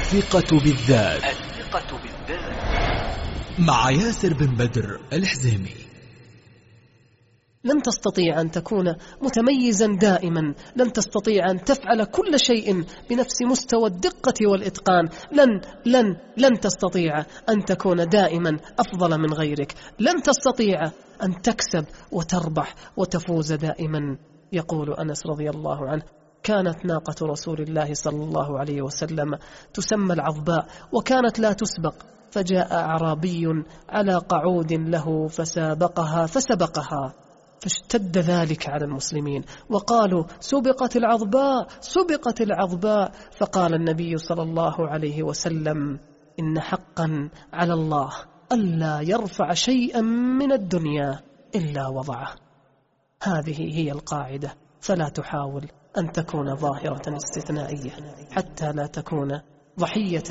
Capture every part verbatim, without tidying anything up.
الثقة بالذات. الثقة بالذات مع ياسر بن بدر الحزيمي. لن تستطيع أن تكون متميزا دائما، لن تستطيع أن تفعل كل شيء بنفس مستوى الدقة والإتقان، لن لن لن تستطيع أن تكون دائما أفضل من غيرك، لن تستطيع أن تكسب وتربح وتفوز دائما. يقول أنس رضي الله عنه: كانت ناقة رسول الله صلى الله عليه وسلم تسمى العظباء وكانت لا تسبق، فجاء أعرابي على قعود له فسابقها فسبقها، فاشتد ذلك على المسلمين وقالوا: سبقت العظباء سبقت العظباء. فقال النبي صلى الله عليه وسلم: إن حقا على الله ألا يرفع شيئا من الدنيا إلا وضعه. هذه هي القاعدة، فلا تحاول أن تكون ظاهرة استثنائية حتى لا تكون ضحية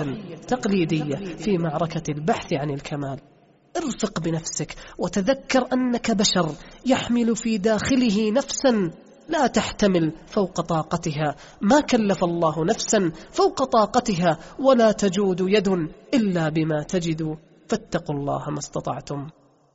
تقليدية في معركة البحث عن الكمال. ارفق بنفسك وتذكر أنك بشر يحمل في داخله نفسا لا تحتمل فوق طاقتها، ما كلف الله نفسا فوق طاقتها، ولا تجود يد إلا بما تجد، فاتقوا الله ما استطعتم.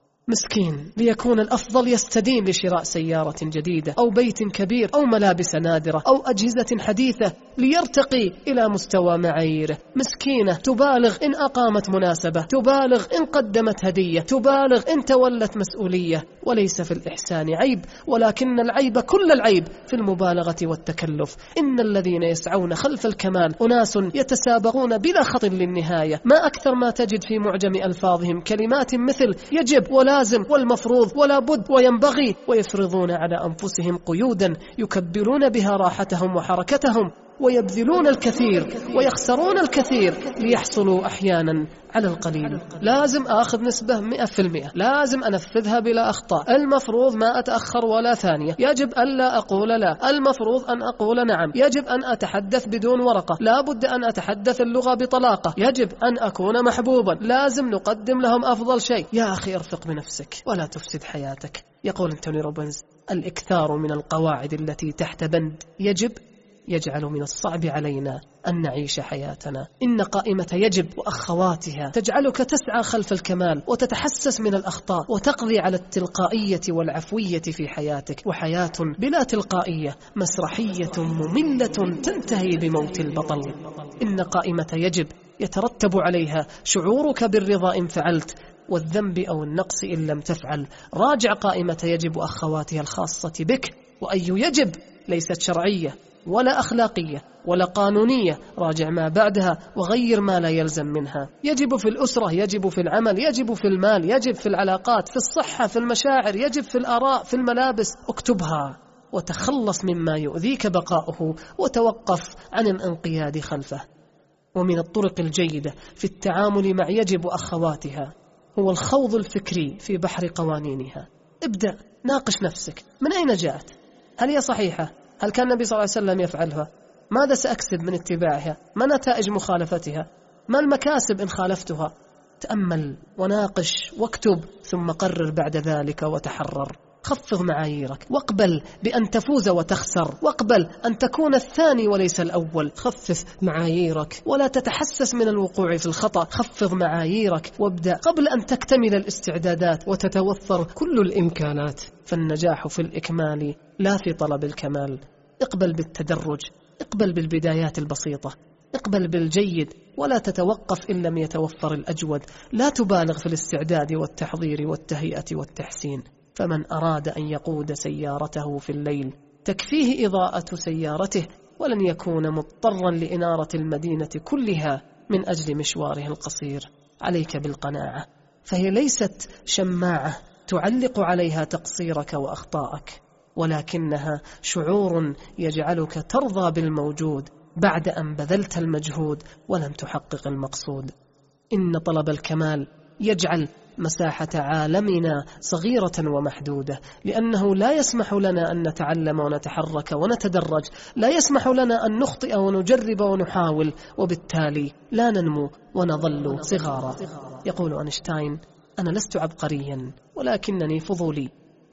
مسكين ليكون الأفضل يستدين لشراء سيارة جديدة أو بيت كبير أو ملابس نادرة أو أجهزة حديثة ليرتقي إلى مستوى معاييره. مسكينة تبالغ إن أقامت مناسبة، تبالغ إن قدمت هدية، تبالغ إن تولت مسؤولية. وليس في الإحسان عيب، ولكن العيب كل العيب في المبالغة والتكلف. إن الذين يسعون خلف الكمال أناس يتسابقون بلا خط للنهاية. ما أكثر ما تجد في معجم ألفاظهم كلمات مثل يجب ولا لازم والمفروض ولا بد وينبغي، ويفرضون على أنفسهم قيودا يكبرون بها راحتهم وحركتهم، ويبذلون الكثير ويخسرون الكثير ليحصلوا أحيانا على القليل. لازم أخذ نسبة مئة في المئة، لازم أنفذها بلا أخطاء، المفروض ما أتأخر ولا ثانية، يجب أن لا أقول لا، المفروض أن أقول نعم، يجب أن أتحدث بدون ورقة، لا بد أن أتحدث اللغة بطلاقة، يجب أن أكون محبوبا، لازم نقدم لهم أفضل شيء. يا أخي ارفق بنفسك ولا تفسد حياتك. يقول أنتوني روبنز: الإكثار من القواعد التي تحت بند يجب يجعل من الصعب علينا أن نعيش حياتنا. إن قائمة يجب وأخواتها تجعلك تسعى خلف الكمال وتتحسس من الأخطاء وتقضي على التلقائية والعفوية في حياتك. وحياة بلا تلقائية مسرحية مملة تنتهي بموت البطل. إن قائمة يجب يترتب عليها شعورك بالرضا إن فعلت، والذنب أو النقص إن لم تفعل. راجع قائمة يجب وأخواتها الخاصة بك، وأي يجب ليست شرعية ولا أخلاقية ولا قانونية، راجع ما بعدها وغير ما لا يلزم منها. يجب في الأسرة، يجب في العمل، يجب في المال، يجب في العلاقات، في الصحة، في المشاعر، يجب في الآراء، في الملابس. اكتبها وتخلص مما يؤذيك بقاؤه وتوقف عن الانقياد خلفه. ومن الطرق الجيدة في التعامل مع يجب وأخواتها هو الخوض الفكري في بحر قوانينها. ابدأ ناقش نفسك، من أين جاءت؟ هل هي صحيحة؟ هل كان النبي صلى الله عليه وسلم يفعلها؟ ماذا سأكسب من اتباعها؟ ما نتائج مخالفتها؟ ما المكاسب إن خالفتها؟ تأمل وناقش واكتب، ثم قرر بعد ذلك وتحرر. خفض معاييرك واقبل بأن تفوز وتخسر، واقبل أن تكون الثاني وليس الأول. خفف معاييرك ولا تتحسس من الوقوع في الخطأ. خفض معاييرك وابدأ قبل أن تكتمل الاستعدادات وتتوفر كل الإمكانات. فالنجاح في الإكمال لا في طلب الكمال. اقبل بالتدرج، اقبل بالبدايات البسيطة، اقبل بالجيد ولا تتوقف إن لم يتوفر الأجود. لا تبالغ في الاستعداد والتحضير والتهيئة والتحسين. فمن أراد أن يقود سيارته في الليل تكفيه إضاءة سيارته، ولن يكون مضطرا لإنارة المدينة كلها من أجل مشواره القصير. عليك بالقناعة، فهي ليست شماعة تعلق عليها تقصيرك وأخطائك، ولكنها شعور يجعلك ترضى بالموجود بعد أن بذلت المجهود ولم تحقق المقصود. إن طلب الكمال يجعل مساحة عالمنا صغيرة ومحدودة، لأنه لا يسمح لنا أن نتعلم ونتحرك ونتدرج، لا يسمح لنا أن نخطئ ونجرب ونحاول، وبالتالي لا ننمو ونظل صغارا. يقول أينشتاين: أنا لست عبقريا ولكنني فضولي،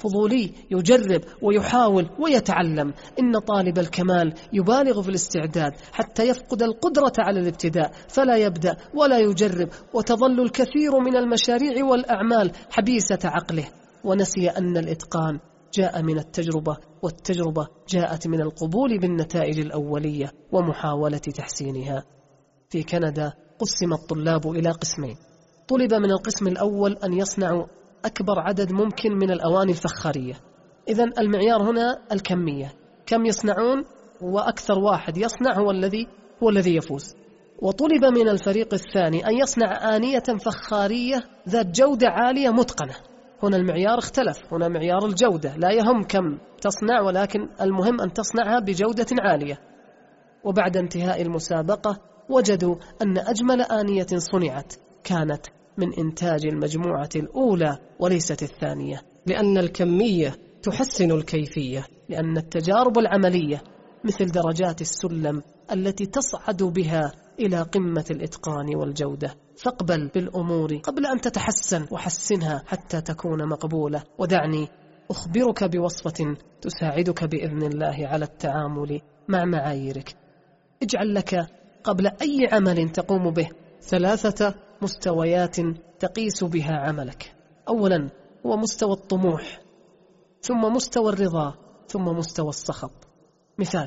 فضولي يجرب ويحاول ويتعلم. إن طالب الكمال يبالغ في الاستعداد حتى يفقد القدرة على الابتداء، فلا يبدأ ولا يجرب، وتظل الكثير من المشاريع والأعمال حبيسة عقله، ونسي أن الإتقان جاء من التجربة، والتجربة جاءت من القبول بالنتائج الأولية ومحاولة تحسينها. في كندا قسم الطلاب إلى قسمين. طلب من القسم الأول أن يصنعوا أكبر عدد ممكن من الأواني الفخارية. إذن المعيار هنا الكمية، كم يصنعون، وأكثر واحد يصنع هو الذي هو الذي يفوز. وطلب من الفريق الثاني أن يصنع آنية فخارية ذات جودة عالية متقنة. هنا المعيار اختلف، هنا معيار الجودة، لا يهم كم تصنع، ولكن المهم أن تصنعها بجودة عالية. وبعد انتهاء المسابقة وجدوا أن أجمل آنية صنعت كانت من إنتاج المجموعة الأولى وليست الثانية، لأن الكمية تحسن الكيفية، لأن التجارب العملية مثل درجات السلم التي تصعد بها إلى قمة الإتقان والجودة. فاقبل بالأمور قبل أن تتحسن، وحسنها حتى تكون مقبولة. ودعني أخبرك بوصفة تساعدك بإذن الله على التعامل مع معاييرك. اجعل لك قبل أي عمل تقوم به ثلاثة مستويات تقيس بها عملك. أولا هو مستوى الطموح، ثم مستوى الرضا، ثم مستوى السخط. مثال: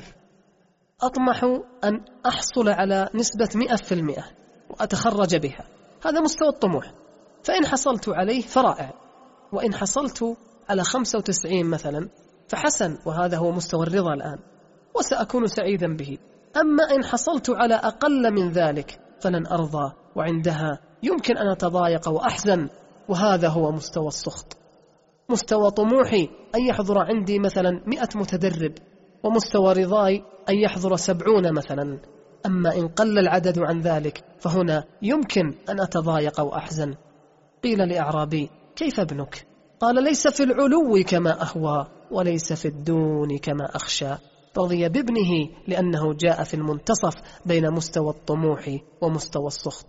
أطمح أن أحصل على نسبة مئة في المئة وأتخرج بها، هذا مستوى الطموح، فإن حصلت عليه فرائع، وإن حصلت على خمسة وتسعين مثلا فحسن، وهذا هو مستوى الرضا الآن، وسأكون سعيدا به. أما إن حصلت على أقل من ذلك فلن أرضى، وعندها يمكن أن أتضايق وأحزن، وهذا هو مستوى السخط. مستوى طموحي أن يحضر عندي مثلا مئة متدرب، ومستوى رضاي أن يحضر سبعون مثلا. أما إن قل العدد عن ذلك فهنا يمكن أن أتضايق وأحزن. قيل لأعرابي: كيف ابنك؟ قال: ليس في العلو كما أهوى، وليس في الدون كما أخشى. رضي بابنه لأنه جاء في المنتصف بين مستوى الطموح ومستوى السخط.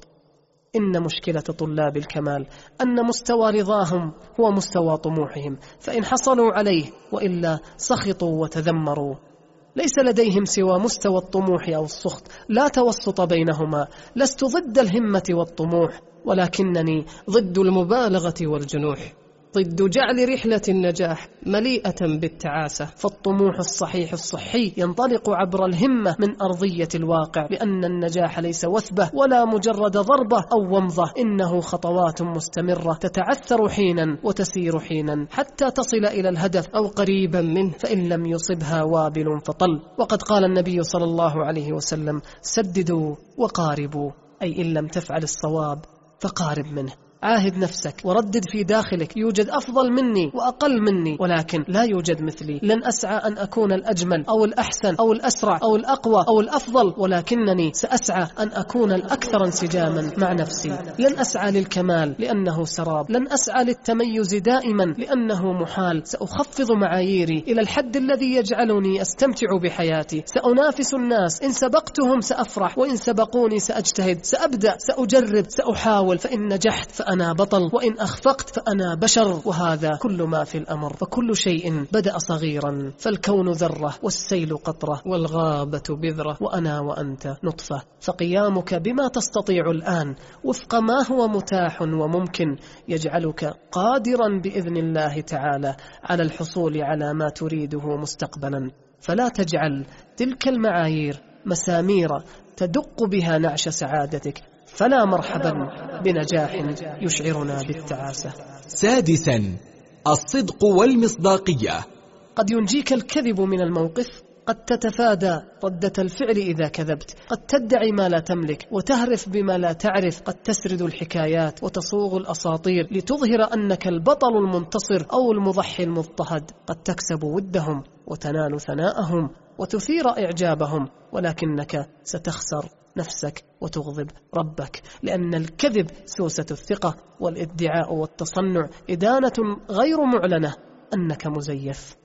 إن مشكلة طلاب الكمال أن مستوى رضاهم هو مستوى طموحهم، فإن حصلوا عليه وإلا سخطوا وتذمروا. ليس لديهم سوى مستوى الطموح أو السخط، لا توسط بينهما. لست ضد الهمة والطموح، ولكنني ضد المبالغة والجنوح، ضد جعل رحلة النجاح مليئة بالتعاسة. فالطموح الصحيح الصحي ينطلق عبر الهمة من أرضية الواقع، لأن النجاح ليس وثبة ولا مجرد ضربة أو ومضة، إنه خطوات مستمرة تتعثر حينا وتسير حينا حتى تصل إلى الهدف أو قريبا منه، فإن لم يصبها وابل فطل. وقد قال النبي صلى الله عليه وسلم: سددوا وقاربوا، أي إن لم تفعل الصواب فقارب منه. عاهد نفسك وردد في داخلك: يوجد أفضل مني وأقل مني، ولكن لا يوجد مثلي. لن أسعى أن أكون الأجمل أو الأحسن أو الأسرع أو الأقوى أو الأفضل، ولكنني سأسعى أن أكون الأكثر انسجاما مع نفسي. لن أسعى للكمال لأنه سراب، لن أسعى للتميز دائما لأنه محال. سأخفض معاييري إلى الحد الذي يجعلني أستمتع بحياتي. سأنافس الناس، إن سبقتهم سأفرح، وإن سبقوني سأجتهد، سأبدأ، سأجرب، سأحاول، فإن نجحت فأنا بطل، وإن أخفقت فأنا بشر. وهذا كل ما في الأمر. فكل شيء بدأ صغيرا، فالكون ذرة، والسيل قطرة، والغابة بذرة، وأنا وأنت نطفة. فقيامك بما تستطيع الآن وفق ما هو متاح وممكن يجعلك قادرا بإذن الله تعالى على الحصول على ما تريده مستقبلا. فلا تجعل تلك المعايير مسامير تدق بها نعش سعادتك، فلا مرحبا بنجاح يشعرنا بالتعاسة. سادسا: الصدق والمصداقية. قد ينجيك الكذب من الموقف، قد تتفادى ردة الفعل إذا كذبت، قد تدعي ما لا تملك وتهرف بما لا تعرف، قد تسرد الحكايات وتصوغ الأساطير لتظهر أنك البطل المنتصر أو المضحي المضطهد، قد تكسب ودهم وتنال ثناءهم وتثير إعجابهم، ولكنك ستخسر نفسك وتغضب ربك، لأن الكذب سوسة الثقة، والادعاء والتصنع إدانة غير معلنة أنك مزيف.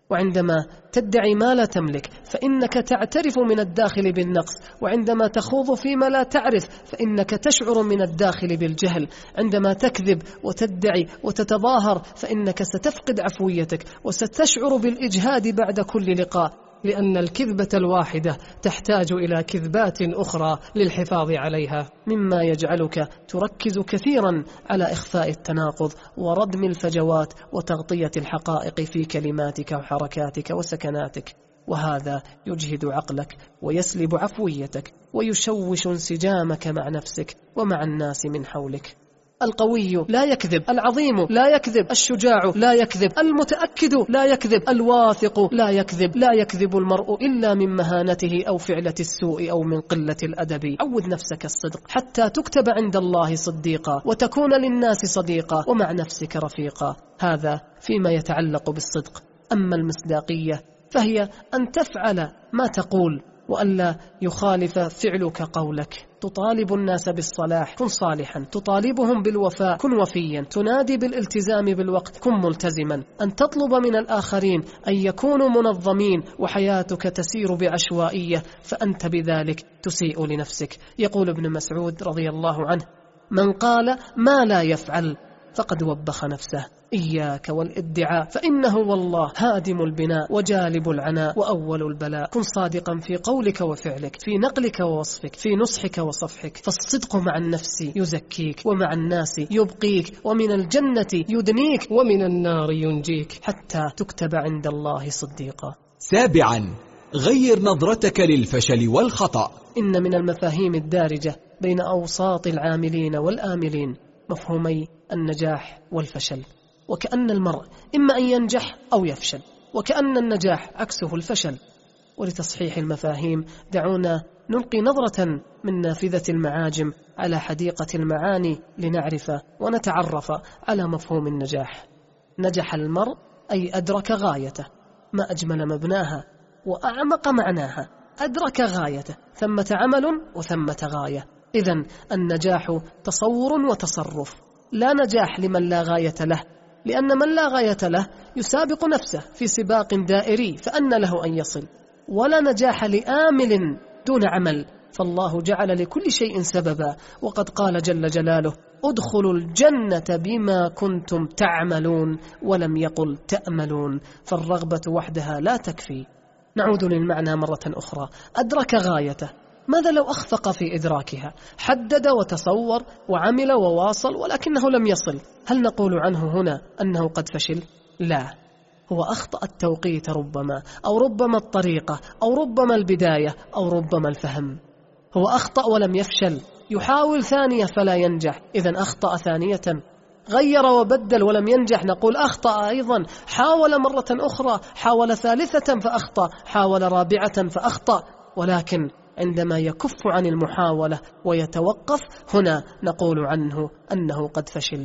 وعندما تدعي ما لا تملك فإنك تعترف من الداخل بالنقص، وعندما تخوض فيما لا تعرف فإنك تشعر من الداخل بالجهل، عندما تكذب وتدعي وتتظاهر فإنك ستفقد عفويتك وستشعر بالإجهاد بعد كل لقاء، لأن الكذبة الواحدة تحتاج إلى كذبات أخرى للحفاظ عليها، مما يجعلك تركز كثيرا على إخفاء التناقض وردم الفجوات وتغطية الحقائق في كلماتك وحركاتك وسكناتك، وهذا يجهد عقلك ويسلب عفويتك ويشوش انسجامك مع نفسك ومع الناس من حولك. القوي لا يكذب، العظيم لا يكذب، الشجاع لا يكذب، المتأكد لا يكذب، الواثق لا يكذب. لا يكذب المرء إلا من مهانته أو فعلة السوء أو من قلة الأدب. عود نفسك الصدق حتى تكتب عند الله صديقا وتكون للناس صديقا ومع نفسك رفيقا. هذا فيما يتعلق بالصدق. أما المصداقية فهي أن تفعل ما تقول وألا يخالف فعلك قولك. تطالب الناس بالصلاح، كن صالحا. تطالبهم بالوفاء، كن وفيا. تنادي بالالتزام بالوقت، كن ملتزما. أن تطلب من الآخرين أن يكونوا منظمين وحياتك تسير بعشوائية فأنت بذلك تسيء لنفسك. يقول ابن مسعود رضي الله عنه: من قال ما لا يفعل فقد وبخ نفسه. إياك والادعاء فإنه والله هادم البناء وجالب العناء وأول البلاء. كن صادقا في قولك وفعلك، في نقلك ووصفك، في نصحك وصفحك، فالصدق مع النفس يزكيك ومع الناس يبقيك ومن الجنة يدنيك ومن النار ينجيك حتى تكتب عند الله صديقا. سابعا، غير نظرتك للفشل والخطأ. إن من المفاهيم الدارجة بين أوساط العاملين والآملين مفهومي النجاح والفشل، وكأن المرء إما أن ينجح أو يفشل، وكأن النجاح عكسه الفشل. ولتصحيح المفاهيم دعونا نلقي نظرة من نافذة المعاجم على حديقة المعاني لنعرف ونتعرف على مفهوم النجاح. نجح المرء أي أدرك غايته، ما أجمل مبناها وأعمق معناها. أدرك غايته، ثمة عمل وثمة غاية. إذن النجاح تصور وتصرف. لا نجاح لمن لا غاية له، لأن من لا غاية له يسابق نفسه في سباق دائري فأن له أن يصل. ولا نجاح لآمل دون عمل، فالله جعل لكل شيء سببا، وقد قال جل جلاله: ادخلوا الجنة بما كنتم تعملون، ولم يقل تأملون، فالرغبة وحدها لا تكفي. نعود للمعنى مرة أخرى. أدرك غايته. ماذا لو أخفق في إدراكها؟ حدد وتصور وعمل وواصل ولكنه لم يصل، هل نقول عنه هنا أنه قد فشل؟ لا، هو أخطأ التوقيت ربما، أو ربما الطريقة، أو ربما البداية، أو ربما الفهم. هو أخطأ ولم يفشل. يحاول ثانية فلا ينجح، إذن أخطأ ثانية. غير وبدل ولم ينجح، نقول أخطأ أيضا. حاول مرة أخرى، حاول ثالثة فأخطأ، حاول رابعة فأخطأ. ولكن عندما يكف عن المحاولة ويتوقف، هنا نقول عنه أنه قد فشل.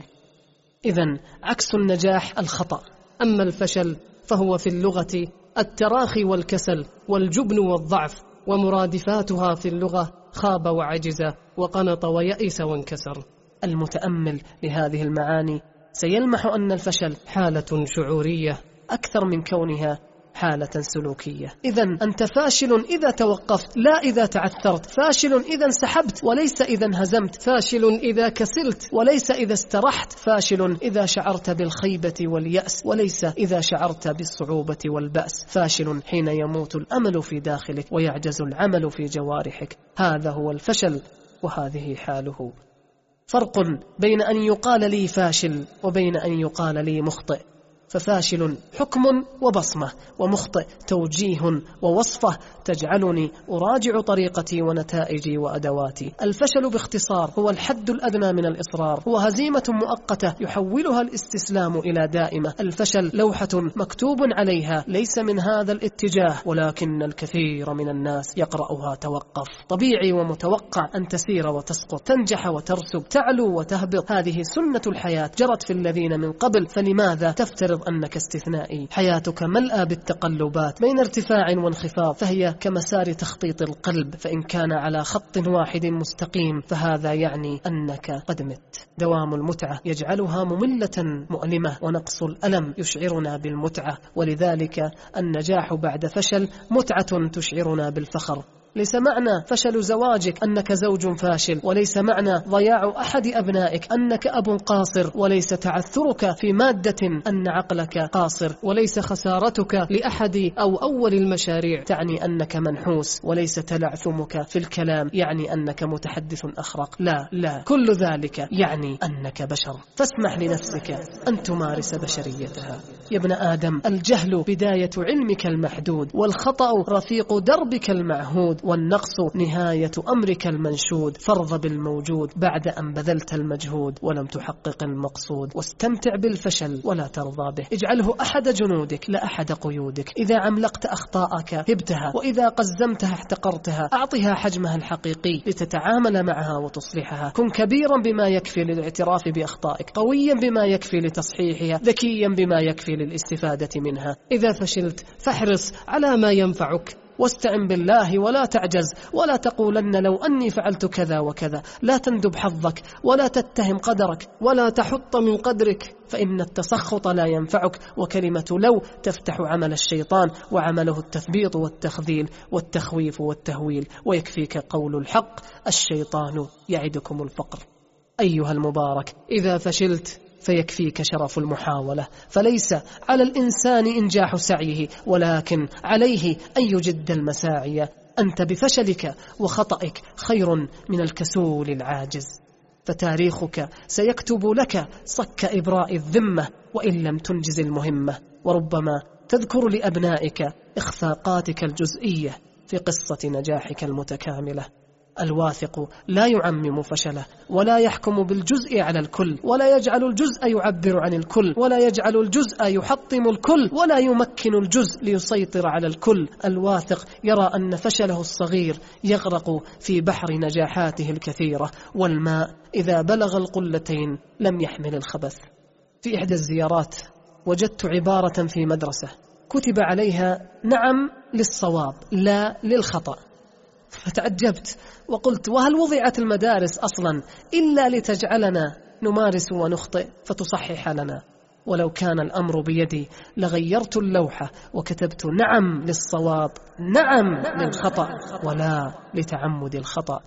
إذن عكس النجاح الخطأ. أما الفشل فهو في اللغة التراخي والكسل والجبن والضعف، ومرادفاتها في اللغة خاب وعجز وقنط ويأس وانكسر. المتأمل لهذه المعاني سيلمح أن الفشل حالة شعورية أكثر من كونها حالة سلوكية. إذن أنت فاشل إذا توقفت، لا إذا تعثرت. فاشل إذا انسحبت وليس إذا انهزمت. فاشل إذا كسلت وليس إذا استرحت. فاشل إذا شعرت بالخيبة واليأس وليس إذا شعرت بالصعوبة والبأس. فاشل حين يموت الأمل في داخلك ويعجز العمل في جوارحك. هذا هو الفشل وهذه حاله. فرق بين أن يقال لي فاشل وبين أن يقال لي مخطئ. ففاشل حكم وبصمة، ومخطئ توجيه ووصفة تجعلني أراجع طريقتي ونتائجي وأدواتي. الفشل باختصار هو الحد الأدنى من الإصرار، هو هزيمة مؤقتة يحولها الاستسلام إلى دائمة. الفشل لوحة مكتوب عليها ليس من هذا الاتجاه، ولكن الكثير من الناس يقرأها توقف. طبيعي ومتوقع أن تسير وتسقط، تنجح وترسب، تعلو وتهبط. هذه سنة الحياة، جرت في الذين من قبل، فلماذا تفترض تفترض أنك استثنائي. حياتك ملأى بالتقلبات بين ارتفاع وانخفاض، فهي كمسار تخطيط القلب، فإن كان على خط واحد مستقيم فهذا يعني أنك قد مت. دوام المتعة يجعلها مملة مؤلمة، ونقص الألم يشعرنا بالمتعة، ولذلك النجاح بعد فشل متعة تشعرنا بالفخر. ليس معنى فشل زواجك أنك زوج فاشل، وليس معنى ضياع أحد أبنائك أنك أب قاصر، وليس تعثرك في مادة أن عقلك قاصر، وليس خسارتك لأحد أو أول المشاريع تعني أنك منحوس، وليس تلعثمك في الكلام يعني أنك متحدث أخرق. لا لا، كل ذلك يعني أنك بشر، فاسمح لنفسك أن تمارس بشريتها. يا ابن آدم، الجهل بداية علمك المحدود، والخطأ رفيق دربك المعهود، والنقص نهاية أمرك المنشود. فارض بالموجود بعد أن بذلت المجهود ولم تحقق المقصود، واستمتع بالفشل ولا ترضى به. اجعله أحد جنودك لا أحد قيودك. إذا عملقت أخطاءك هبتها، وإذا قزمتها احتقرتها. أعطها حجمها الحقيقي لتتعامل معها وتصلحها. كن كبيرا بما يكفي للاعتراف بأخطائك، قويا بما يكفي لتصحيحها، ذكيا بما يكفي للاستفادة منها. إذا فشلت فاحرص على ما ينفعك، واستعن بالله ولا تعجز، ولا تقولن لو أني فعلت كذا وكذا. لا تندب حظك ولا تتهم قدرك ولا تحط من قدرك، فإن التسخط لا ينفعك، وكلمة لو تفتح عمل الشيطان، وعمله التثبيط والتخذيل والتخويف والتهويل. ويكفيك قول الحق: الشيطان يعدكم الفقر. أيها المبارك، إذا فشلت فيكفيك شرف المحاولة، فليس على الإنسان إنجاح سعيه، ولكن عليه أن يجد المساعي. أنت بفشلك وخطئك خير من الكسول العاجز، فتاريخك سيكتب لك صك إبراء الذمة وإن لم تنجز المهمة. وربما تذكر لأبنائك إخفاقاتك الجزئية في قصة نجاحك المتكاملة. الواثق لا يعمم فشله، ولا يحكم بالجزء على الكل، ولا يجعل الجزء يعبر عن الكل، ولا يجعل الجزء يحطم الكل، ولا يمكن الجزء ليسيطر على الكل. الواثق يرى أن فشله الصغير يغرق في بحر نجاحاته الكثيرة، والماء إذا بلغ القلتين لم يحمل الخبث. في إحدى الزيارات وجدت عبارة في مدرسة كتب عليها: نعم للصواب لا للخطأ. فتعجبت وقلت: وهل وضعت المدارس أصلا إلا لتجعلنا نمارس ونخطئ فتصحح لنا؟ ولو كان الأمر بيدي لغيرت اللوحة وكتبت: نعم للصواب نعم للخطأ ولا لتعمد الخطأ.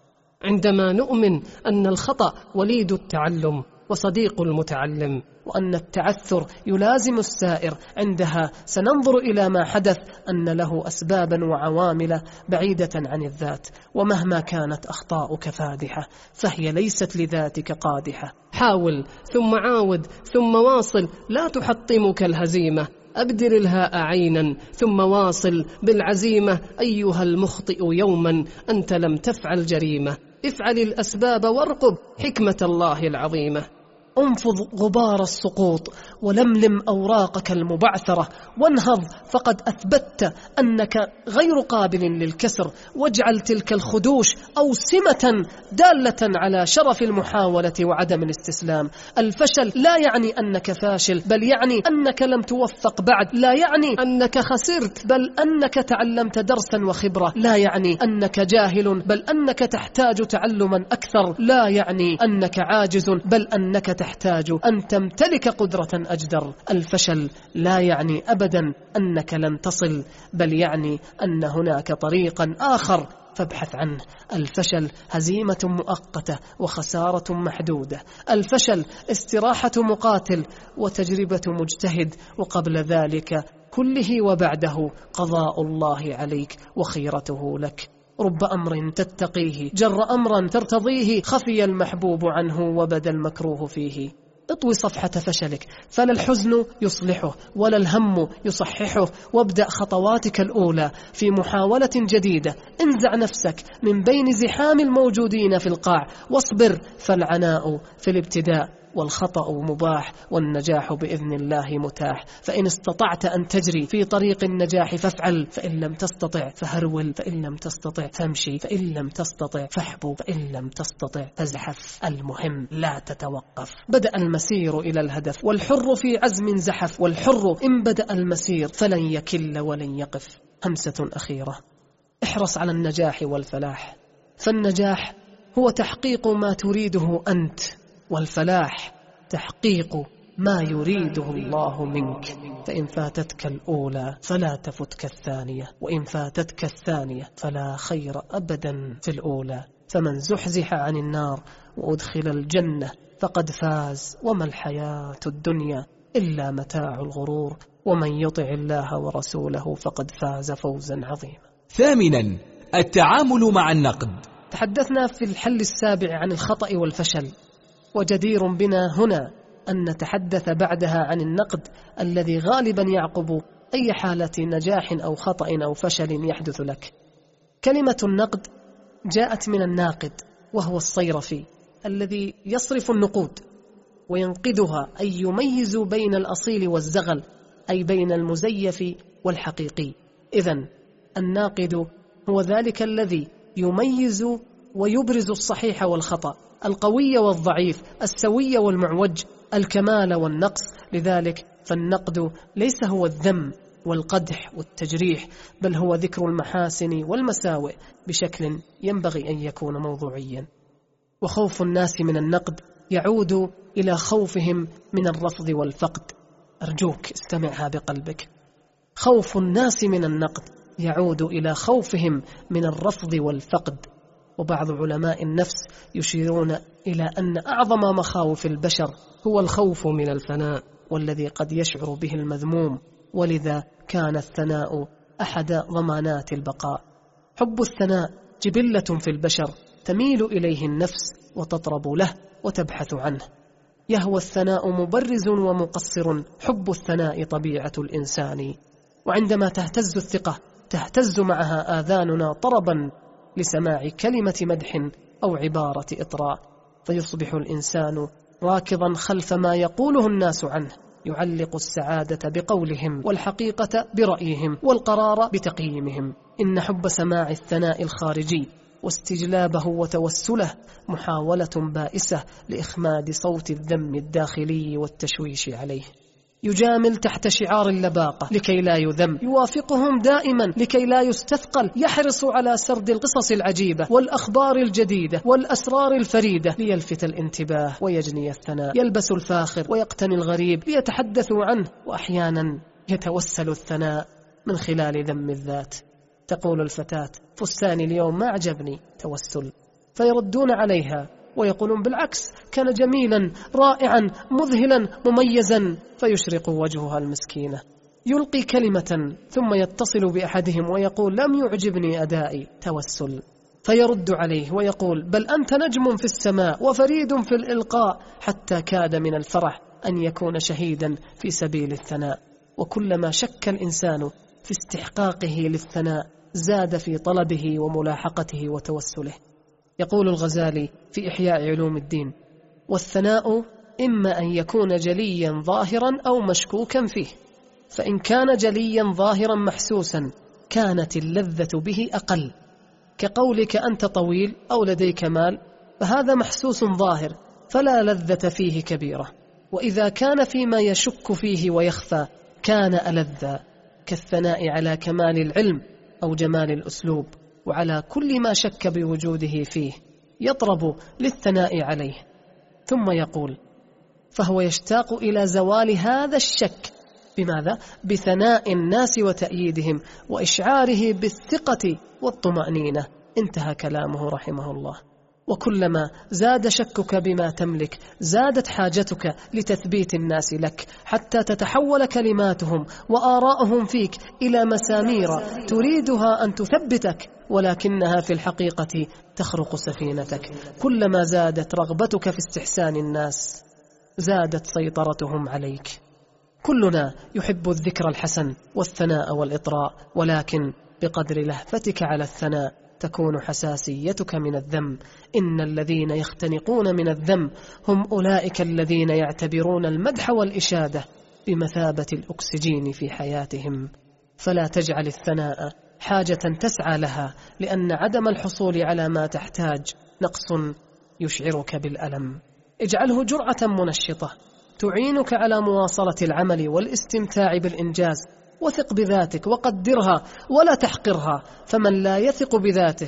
عندما نؤمن أن الخطأ وليد التعلم وصديق المتعلم، وأن التعثر يلازم السائر، عندها سننظر إلى ما حدث أن له أسبابا وعوامل بعيدة عن الذات، ومهما كانت أخطاؤك فادحة فهي ليست لذاتك قادحة. حاول ثم عاود ثم واصل، لا تحطمك الهزيمة. أبدر الهاء عينا ثم واصل بالعزيمة. أيها المخطئ يوما أنت لم تفعل جريمة، افعل الأسباب وارقب حكمة الله العظيمة. انفض غبار السقوط ولملم أوراقك المبعثرة، وانهض فقد أثبتت أنك غير قابل للكسر، واجعل تلك الخدوش أوسمة دالة على شرف المحاولة وعدم الاستسلام. الفشل لا يعني أنك فاشل، بل يعني أنك لم توفق بعد، لا يعني أنك خسرت، بل أنك تعلمت درسا وخبرة، لا يعني أنك جاهل، بل أنك تحتاج تعلما أكثر، لا يعني أنك عاجز، بل أنك تحتاج أن تمتلك قدرة أجدر. الفشل لا يعني أبدا أنك لن تصل، بل يعني أن هناك طريقا آخر فابحث عنه. الفشل هزيمة مؤقتة وخسارة محدودة. الفشل استراحة مقاتل وتجربة مجتهد، وقبل ذلك كله وبعده قضاء الله عليك وخيرته لك. رب أمر تتقيه جر أمرا ترتضيه، خفي المحبوب عنه وبدا المكروه فيه. اطوي صفحة فشلك، فلا الحزن يصلحه ولا الهم يصححه، وابدأ خطواتك الأولى في محاولة جديدة. انزع نفسك من بين زحام الموجودين في القاع، واصبر فالعناء في الابتداء. والخطأ مباح، والنجاح بإذن الله متاح. فإن استطعت أن تجري في طريق النجاح فافعل، فإن لم تستطع فهرول، فإن لم تستطع فامشي، فإن لم تستطع فاحبو، فإن لم تستطع فازحف. المهم لا تتوقف. بدأ المسير إلى الهدف، والحر في عزم زحف، والحر إن بدأ المسير فلن يكل ولن يقف. همسة أخيرة: احرص على النجاح والفلاح، فالنجاح هو تحقيق ما تريده أنت، والفلاح تحقيق ما يريده الله منك. فإن فاتتك الأولى فلا تفتك الثانية، وإن فاتتك الثانية فلا خير أبدا في الأولى. فمن زحزح عن النار وأدخل الجنة فقد فاز، وما الحياة الدنيا إلا متاع الغرور، ومن يطع الله ورسوله فقد فاز فوزا عظيما. ثامنا: التعامل مع النقد. تحدثنا في الحل السابع عن الخطأ والفشل، وجدير بنا هنا أن نتحدث بعدها عن النقد الذي غالبا يعقب أي حالة نجاح أو خطأ أو فشل يحدث لك. كلمة النقد جاءت من الناقد، وهو الصيرفي الذي يصرف النقود وينقدها، أي يميز بين الأصيل والزغل، أي بين المزيف والحقيقي. إذن الناقد هو ذلك الذي يميز ويبرز الصحيح والخطأ، القوي والضعيف، السوي والمعوج، الكمال والنقص. لذلك فالنقد ليس هو الذم والقدح والتجريح، بل هو ذكر المحاسن والمساوئ بشكل ينبغي أن يكون موضوعيا. وخوف الناس من النقد يعود إلى خوفهم من الرفض والفقد. أرجوك استمعها بقلبك. خوف الناس من النقد يعود إلى خوفهم من الرفض والفقد. وبعض علماء النفس يشيرون إلى أن أعظم مخاوف البشر هو الخوف من الفناء، والذي قد يشعر به المذموم، ولذا كان الثناء أحد ضمانات البقاء. حب الثناء جبلة في البشر تميل إليه النفس وتطرب له وتبحث عنه. يهوى الثناء مبرز ومقصر، حب الثناء طبيعة الإنسان. وعندما تهتز الثقة تهتز معها آذاننا طربا لسماع كلمة مدح أو عبارة إطراء، فيصبح الإنسان راكضا خلف ما يقوله الناس عنه، يعلق السعادة بقولهم، والحقيقة برأيهم، والقرار بتقييمهم. إن حب سماع الثناء الخارجي واستجلابه وتوسله محاولة بائسة لإخماد صوت الذم الداخلي والتشويش عليه. يجامل تحت شعار اللباقة لكي لا يذم، يوافقهم دائما لكي لا يستثقل، يحرص على سرد القصص العجيبة والأخبار الجديدة والأسرار الفريدة ليلفت الانتباه ويجني الثناء. يلبس الفاخر ويقتني الغريب ليتحدثوا عنه، وأحيانا يتوسل الثناء من خلال ذم الذات. تقول الفتاة: فستاني اليوم ما عجبني، توسل. فيردون عليها ويقولون: بالعكس كان جميلا رائعا مذهلا مميزا، فيشرق وجهها المسكينة. يلقي كلمة ثم يتصل بأحدهم ويقول: لم يعجبني أدائي، توسل. فيرد عليه ويقول: بل أنت نجم في السماء وفريد في الإلقاء، حتى كاد من الفرح أن يكون شهيدا في سبيل الثناء. وكلما شك الإنسان في استحقاقه للثناء زاد في طلبه وملاحقته وتوسله. يقول الغزالي في إحياء علوم الدين: والثناء إما أن يكون جليا ظاهرا أو مشكوكا فيه، فإن كان جليا ظاهرا محسوسا كانت اللذة به أقل، كقولك أنت طويل أو لديك مال، فهذا محسوس ظاهر فلا لذة فيه كبيرة. وإذا كان فيما يشك فيه ويخفى كان ألذا، كالثناء على كمال العلم أو جمال الأسلوب، وعلى كل ما شك بوجوده فيه يطرب للثناء عليه. ثم يقول: فهو يشتاق إلى زوال هذا الشك بماذا؟ بثناء الناس وتأييدهم وإشعاره بالثقة والطمأنينة. انتهى كلامه رحمه الله. وكلما زاد شكك بما تملك زادت حاجتك لتثبيت الناس لك، حتى تتحول كلماتهم وآراءهم فيك إلى مسامير تريدها أن تثبتك، ولكنها في الحقيقة تخرق سفينتك. كلما زادت رغبتك في استحسان الناس زادت سيطرتهم عليك. كلنا يحب الذكر الحسن والثناء والإطراء، ولكن بقدر لهفتك على الثناء تكون حساسيتك من الذم. إن الذين يختنقون من الذم هم أولئك الذين يعتبرون المدح والإشادة بمثابة الأكسجين في حياتهم. فلا تجعل الثناء حاجة تسعى لها، لأن عدم الحصول على ما تحتاج نقص يشعرك بالألم. اجعله جرعة منشطة تعينك على مواصلة العمل والاستمتاع بالإنجاز. وثق بذاتك وقدرها ولا تحقرها، فمن لا يثق بذاته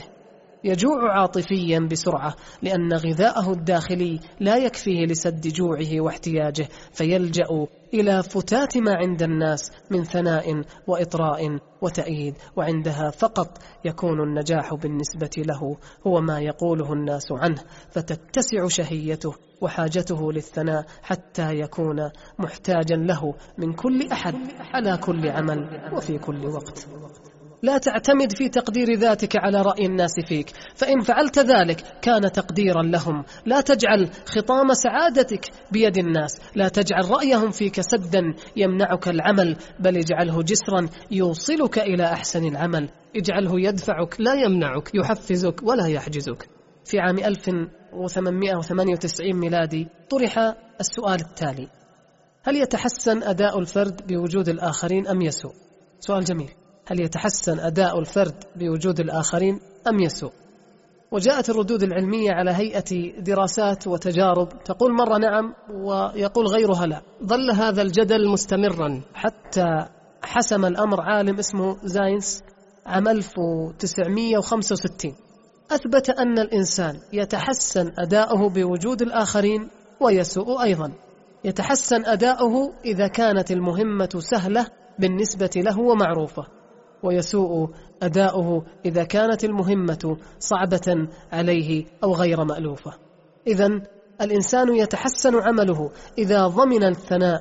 يجوع عاطفيا بسرعة، لأن غذاءه الداخلي لا يكفيه لسد جوعه واحتياجه، فيلجأ إلى فتات ما عند الناس من ثناء وإطراء وتأييد، وعندها فقط يكون النجاح بالنسبة له هو ما يقوله الناس عنه، فتتسع شهيته وحاجته للثناء حتى يكون محتاجا له من كل أحد على كل عمل وفي كل وقت. لا تعتمد في تقدير ذاتك على رأي الناس فيك، فإن فعلت ذلك كان تقديرا لهم. لا تجعل خطام سعادتك بيد الناس، لا تجعل رأيهم فيك سدا يمنعك العمل، بل اجعله جسرا يوصلك إلى أحسن العمل. اجعله يدفعك لا يمنعك، يحفزك ولا يحجزك. في عام ألف وثمانمائة وثمانية وتسعين ميلادي طرح السؤال التالي: هل يتحسن أداء الفرد بوجود الآخرين أم يسوء؟ سؤال جميل. هل يتحسن أداء الفرد بوجود الآخرين أم يسوء؟ وجاءت الردود العلمية على هيئة دراسات وتجارب، تقول مرة نعم ويقول غيرها لا. ظل هذا الجدل مستمرا حتى حسم الأمر عالم اسمه زاينس عام ألف وتسعمائة وخمسة وستين، أثبت أن الإنسان يتحسن أداؤه بوجود الآخرين ويسوء أيضا. يتحسن أداؤه إذا كانت المهمة سهلة بالنسبة له ومعروفة، ويسوء أداؤه إذا كانت المهمة صعبة عليه أو غير مألوفة. إذن الإنسان يتحسن عمله إذا ضمن الثناء،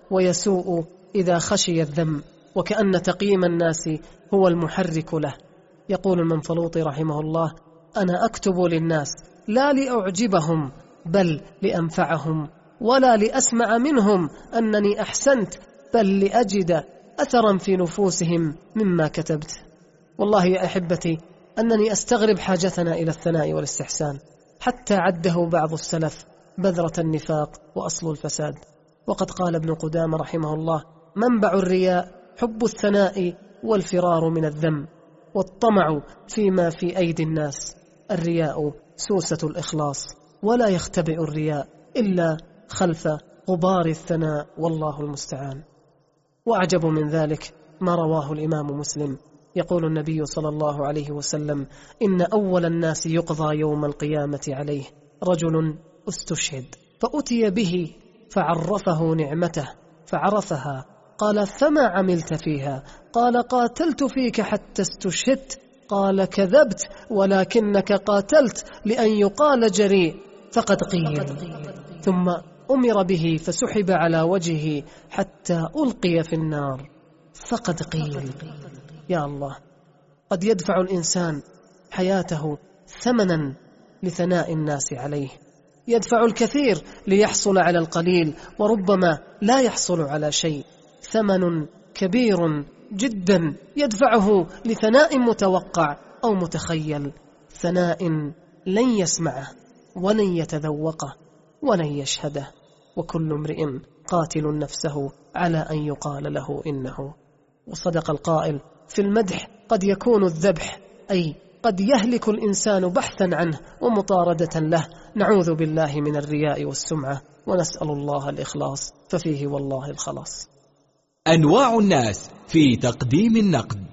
ويسوء إذا خشي الذم، وكأن تقييم الناس هو المحرك له. يقول المنفلوطي رحمه الله: أنا أكتب للناس لا لأعجبهم بل لأنفعهم، ولا لأسمع منهم أنني أحسنت بل لأجد أثرا في نفوسهم مما كتبت. والله يا أحبتي أنني أستغرب حاجتنا إلى الثناء والاستحسان، حتى عده بعض السلف بذرة النفاق وأصل الفساد. وقد قال ابن قدامة رحمه الله: منبع الرياء حب الثناء والفرار من الذم، والطمع فيما في أيدي الناس. الرياء سوسة الإخلاص، ولا يختبئ الرياء إلا خلف غبار الثناء، والله المستعان. وأعجب من ذلك ما رواه الإمام مسلم، يقول النبي صلى الله عليه وسلم: إن أول الناس يقضى يوم القيامة عليه رجل استشهد، فأتي به فعرفه نعمته فعرفها، قال: فما عملت فيها؟ قال: قاتلت فيك حتى استشهدت. قال: كذبت، ولكنك قاتلت لأن يقال جريء، فقد قيل. ثم أمر به فسحب على وجهه حتى ألقي في النار، فقد قيل. يا الله، قد يدفع الإنسان حياته ثمنا لثناء الناس عليه، يدفع الكثير ليحصل على القليل، وربما لا يحصل على شيء. ثمن كبير جدا يدفعه لثناء متوقع أو متخيل، ثناء لن يسمعه ولن يتذوقه ولن يشهده، وكل امرئ قاتل نفسه على أن يقال له إنه. وصدق القائل: في المدح قد يكون الذبح، أي قد يهلك الإنسان بحثا عنه ومطاردة له. نعوذ بالله من الرياء والسمعة، ونسأل الله الإخلاص، ففيه والله الخلاص. أنواع الناس في تقديم النقد.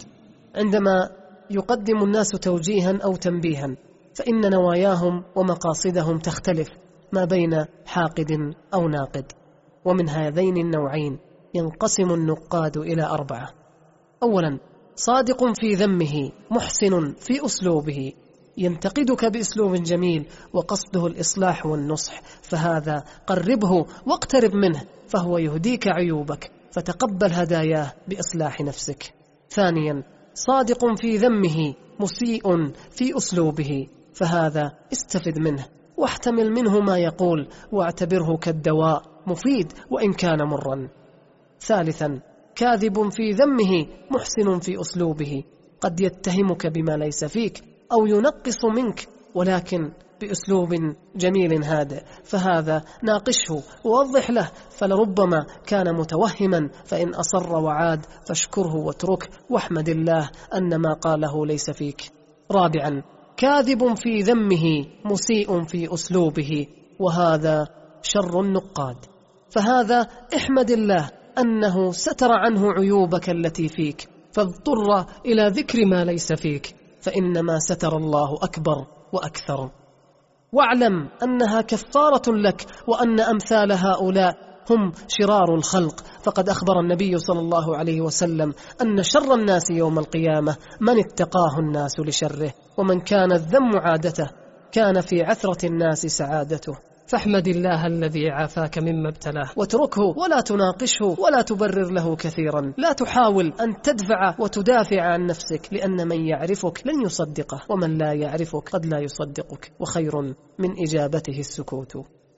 عندما يقدم الناس توجيها أو تنبيها، فإن نواياهم ومقاصدهم تختلف ما بين حاقد أو ناقد. ومن هذين النوعين ينقسم النقاد إلى أربعة: أولا، صادق في ذمه محسن في أسلوبه، ينتقدك بأسلوب جميل وقصده الإصلاح والنصح، فهذا قربه واقترب منه، فهو يهديك عيوبك، فتقبل هداياه بإصلاح نفسك. ثانيا، صادق في ذمه مسيء في أسلوبه، فهذا استفد منه واحتمل منه ما يقول، واعتبره كالدواء مفيد وإن كان مرا. ثالثا، كاذب في ذمه محسن في أسلوبه، قد يتهمك بما ليس فيك، أو ينقص منك، ولكن بأسلوب جميل هادئ. فهذا ناقشه ووضح له، فلربما كان متوهما، فإن أصر وعاد فاشكره واتركه واحمد الله أن ما قاله ليس فيك. رابعا، كاذب في ذمه مسيء في أسلوبه، وهذا شر النقاد. فهذا احمد الله أنه ستر عنه عيوبك التي فيك، فاضطر إلى ذكر ما ليس فيك، فإنما ستر الله أكبر وأكثر. واعلم أنها كفارة لك، وأن أمثال هؤلاء هم شرار الخلق. فقد أخبر النبي صلى الله عليه وسلم أن شر الناس يوم القيامة من اتقاه الناس لشره، ومن كان الذم عادته كان في عثرة الناس سعادته. فاحمد الله الذي عافاك مما ابتلاه، واتركه ولا تناقشه ولا تبرر له كثيرا. لا تحاول أن تدفع وتدافع عن نفسك، لأن من يعرفك لن يصدقه، ومن لا يعرفك قد لا يصدقك، وخير من إجابته السكوت.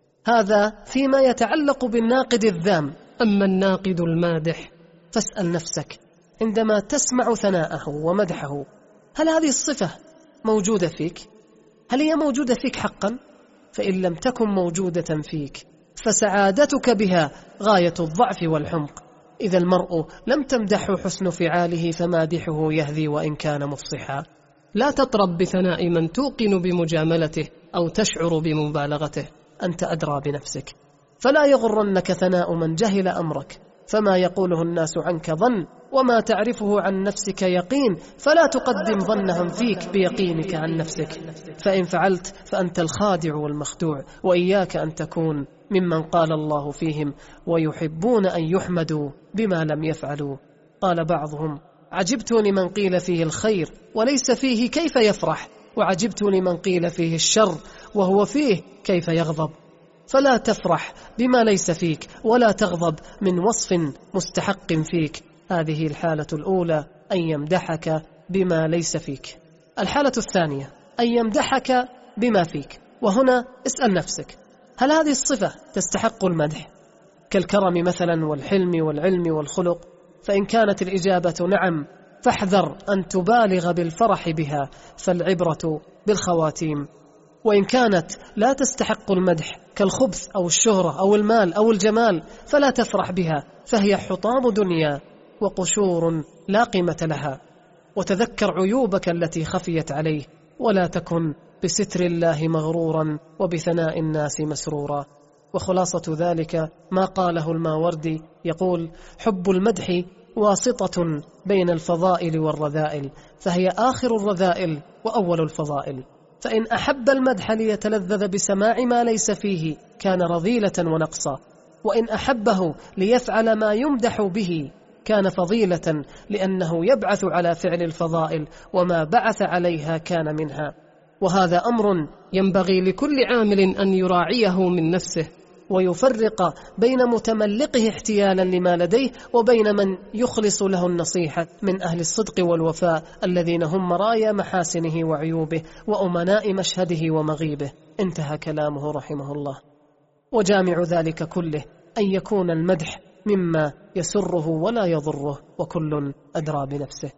هذا فيما يتعلق بالناقد الذام. أما الناقد المادح فاسأل نفسك عندما تسمع ثناءه ومدحه، هل هذه الصفة موجودة فيك؟ هل هي موجودة فيك حقا؟ فإن لم تكن موجودة فيك فسعادتك بها غاية الضعف والحمق. إذا المرء لم تمدحه حسن فعاله فمادحه يهذي وإن كان مفصحا. لا تطرب بثناء من توقن بمجاملته أو تشعر بمبالغته، أنت أدرى بنفسك. فلا يغرنك ثناء من جهل أمرك، فما يقوله الناس عنك ظن، وما تعرفه عن نفسك يقين، فلا تقدم ظنهم فيك بيقينك عن نفسك، فإن فعلت فأنت الخادع والمخدوع. وإياك أن تكون ممن قال الله فيهم ويحبون أن يحمدوا بما لم يفعلوا. قال بعضهم: عجبت لمن قيل فيه الخير وليس فيه كيف يفرح، وعجبت لمن قيل فيه الشر وهو فيه كيف يغضب. فلا تفرح بما ليس فيك، ولا تغضب من وصف مستحق فيك. هذه الحالة الأولى، أن يمدحك بما ليس فيك. الحالة الثانية أن يمدحك بما فيك، وهنا اسأل نفسك: هل هذه الصفة تستحق المدح؟ كالكرم مثلا والحلم والعلم والخلق. فإن كانت الإجابة نعم، فاحذر أن تبالغ بالفرح بها، فالعبرة بالخواتيم. وإن كانت لا تستحق المدح كالخبث أو الشهرة أو المال أو الجمال، فلا تفرح بها، فهي حطام دنيا وقشور لا قيمة لها. وتذكر عيوبك التي خفيت عليه، ولا تكن بستر الله مغرورا وبثناء الناس مسرورا. وخلاصة ذلك ما قاله الماوردي، يقول: حب المدح واسطة بين الفضائل والرذائل، فهي آخر الرذائل وأول الفضائل. فإن أحب المدح ليتلذذ بسماع ما ليس فيه كان رذيلة ونقصا، وإن أحبه ليفعل ما يمدح به كان فضيلة، لأنه يبعث على فعل الفضائل، وما بعث عليها كان منها. وهذا أمر ينبغي لكل عامل أن يراعيه من نفسه، ويفرق بين متملقه احتيالا لما لديه وبين من يخلص له النصيحة من أهل الصدق والوفاء، الذين هم مرايا محاسنه وعيوبه وأمناء مشهده ومغيبه. انتهى كلامه رحمه الله. وجامع ذلك كله أن يكون المدح مما يسره ولا يضره، وكل أدرى بنفسه.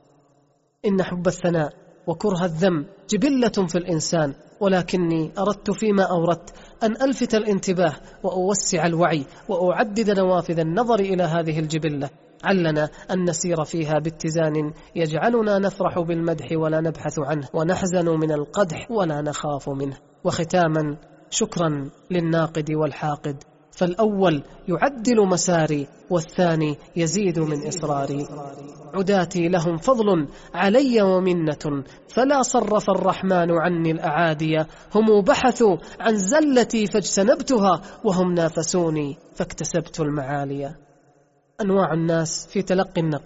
إن حب الثناء وكره الذم جبلة في الإنسان، ولكني أردت فيما أوردت أن ألفت الانتباه وأوسع الوعي وأعدد نوافذ النظر إلى هذه الجبلة، علنا أن نسير فيها باتزان يجعلنا نفرح بالمدح ولا نبحث عنه، ونحزن من القدح ولا نخاف منه. وختاما، شكرا للناقد والحاقد، فالأول يعدل مساري والثاني يزيد من إصراري. عداتي لهم فضل علي ومنة، فلا صرف الرحمن عني الأعادية. هم بحثوا عن زلتي فاجتنبتها، وهم نافسوني فاكتسبت المعالية. أنواع الناس في تلقي النقد.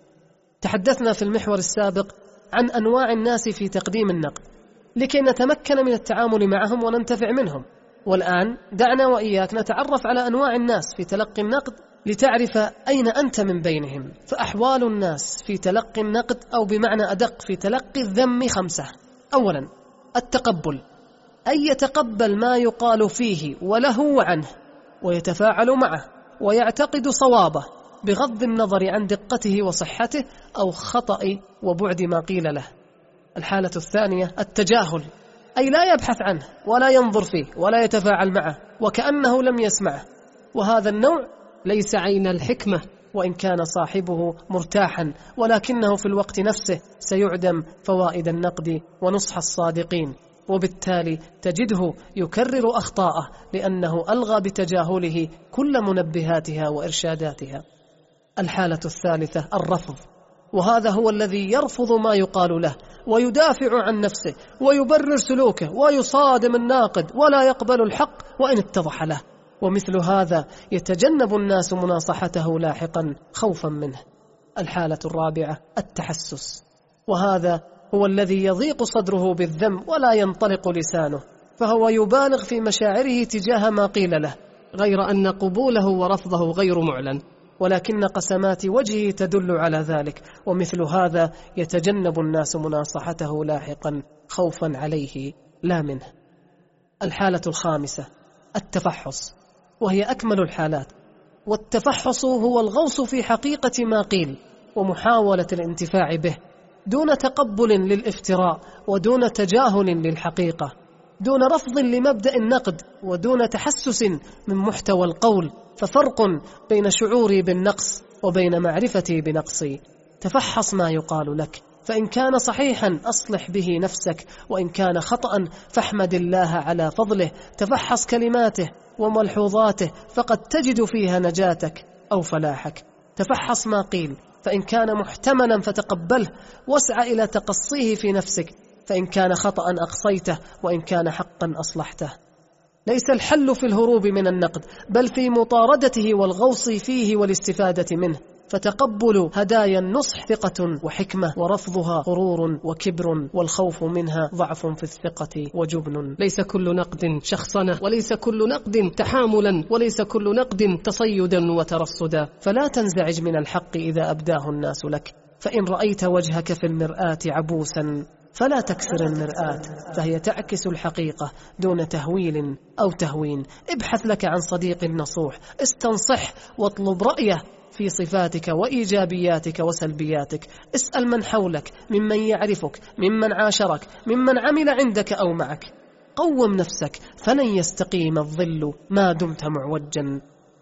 تحدثنا في المحور السابق عن أنواع الناس في تقديم النقد لكي نتمكن من التعامل معهم وننتفع منهم. والآن دعنا وإياك نتعرف على أنواع الناس في تلقي النقد لتعرف أين أنت من بينهم. فأحوال الناس في تلقي النقد، أو بمعنى أدق في تلقي الذم، خمسة. أولا، التقبل، أي يتقبل ما يقال فيه وله وعنه، ويتفاعل معه ويعتقد صوابه بغض النظر عن دقته وصحته أو خطأ وبعد ما قيل له. الحالة الثانية التجاهل، أي لا يبحث عنه ولا ينظر فيه ولا يتفاعل معه وكأنه لم يسمعه، وهذا النوع ليس عين الحكمة، وإن كان صاحبه مرتاحا، ولكنه في الوقت نفسه سيعدم فوائد النقد ونصح الصادقين، وبالتالي تجده يكرر أخطاءه لأنه ألغى بتجاهله كل منبهاتها وإرشاداتها. الحالة الثالثة الرفض، وهذا هو الذي يرفض ما يقال له ويدافع عن نفسه ويبرر سلوكه ويصادم الناقد ولا يقبل الحق وإن اتضح له، ومثل هذا يتجنب الناس مناصحته لاحقا خوفا منه. الحالة الرابعة التحسس، وهذا هو الذي يضيق صدره بالذنب ولا ينطلق لسانه، فهو يبالغ في مشاعره تجاه ما قيل له، غير أن قبوله ورفضه غير معلن، ولكن قسمات وجهه تدل على ذلك، ومثل هذا يتجنب الناس مناصحته لاحقا خوفا عليه لا منه. الحالة الخامسة التفحص، وهي أكمل الحالات، والتفحص هو الغوص في حقيقة ما قيل ومحاولة الانتفاع به دون تقبل للافتراء ودون تجاهل للحقيقة، دون رفض لمبدأ النقد ودون تحسس من محتوى القول، ففرق بين شعوري بالنقص وبين معرفتي بنقصي. تفحص ما يقال لك، فإن كان صحيحا أصلح به نفسك، وإن كان خطأ فاحمد الله على فضله. تفحص كلماته وملحوظاته فقد تجد فيها نجاتك أو فلاحك. تفحص ما قيل، فإن كان محتملا فتقبله واسعى إلى تقصيه في نفسك، فإن كان خطأ أقصيته وإن كان حقا أصلحته. ليس الحل في الهروب من النقد، بل في مطاردته والغوص فيه والاستفادة منه، فتقبل هدايا النصح ثقة وحكمة، ورفضها غرور وكبر، والخوف منها ضعف في الثقة وجبن. ليس كل نقد شخصنة، وليس كل نقد تحاملا، وليس كل نقد تصيدا وترصدا. فلا تنزعج من الحق إذا أبداه الناس لك، فإن رأيت وجهك في المرآة عبوسا فلا تكسر المرآة، فهي تعكس الحقيقة دون تهويل أو تهوين. ابحث لك عن صديق نصوح، استنصح واطلب رأيه في صفاتك وإيجابياتك وسلبياتك. اسأل من حولك، ممن يعرفك، ممن عاشرك، ممن عمل عندك أو معك. قوم نفسك، فلن يستقيم الظل ما دمت معوجا.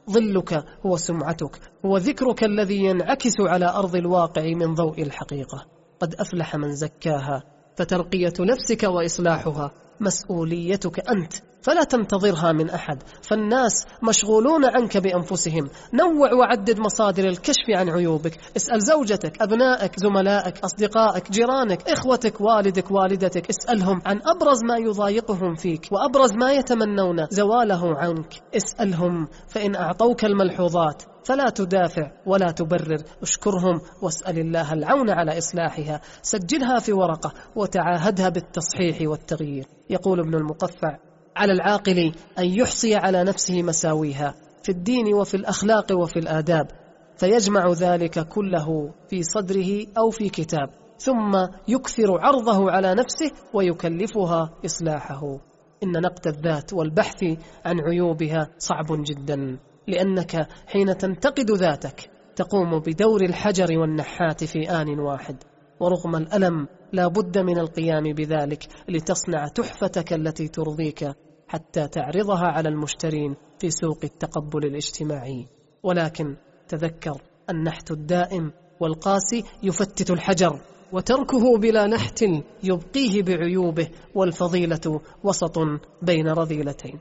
ظلك هو سمعتك، هو ذكرك الذي ينعكس على أرض الواقع من ضوء الحقيقة. قد أفلح من زكاها، فترقية نفسك وإصلاحها مسؤوليتك أنت، فلا تنتظرها من أحد، فالناس مشغولون عنك بأنفسهم. نوع وعدد مصادر الكشف عن عيوبك. اسأل زوجتك، أبنائك، زملائك، أصدقائك، جيرانك، إخوتك، والدك، والدتك. اسألهم عن أبرز ما يضايقهم فيك وأبرز ما يتمنون زواله عنك. اسألهم، فإن أعطوك الملحوظات فلا تدافع ولا تبرر، اشكرهم واسأل الله العون على إصلاحها. سجلها في ورقة وتعاهدها بالتصحيح والتغيير. يقول ابن المقفع: على العاقل أن يحصي على نفسه مساويها في الدين وفي الأخلاق وفي الآداب، فيجمع ذلك كله في صدره أو في كتاب، ثم يكثر عرضه على نفسه ويكلفها إصلاحه. إن نقد الذات والبحث عن عيوبها صعب جدا، لأنك حين تنتقد ذاتك تقوم بدور الحجر والنحات في آن واحد، ورغم الألم لا بد من القيام بذلك لتصنع تحفتك التي ترضيك حتى تعرضها على المشترين في سوق التقبل الاجتماعي. ولكن تذكر النحت الدائم والقاسي يفتت الحجر، وتركه بلا نحت يبقيه بعيوبه، والفضيلة وسط بين رذيلتين.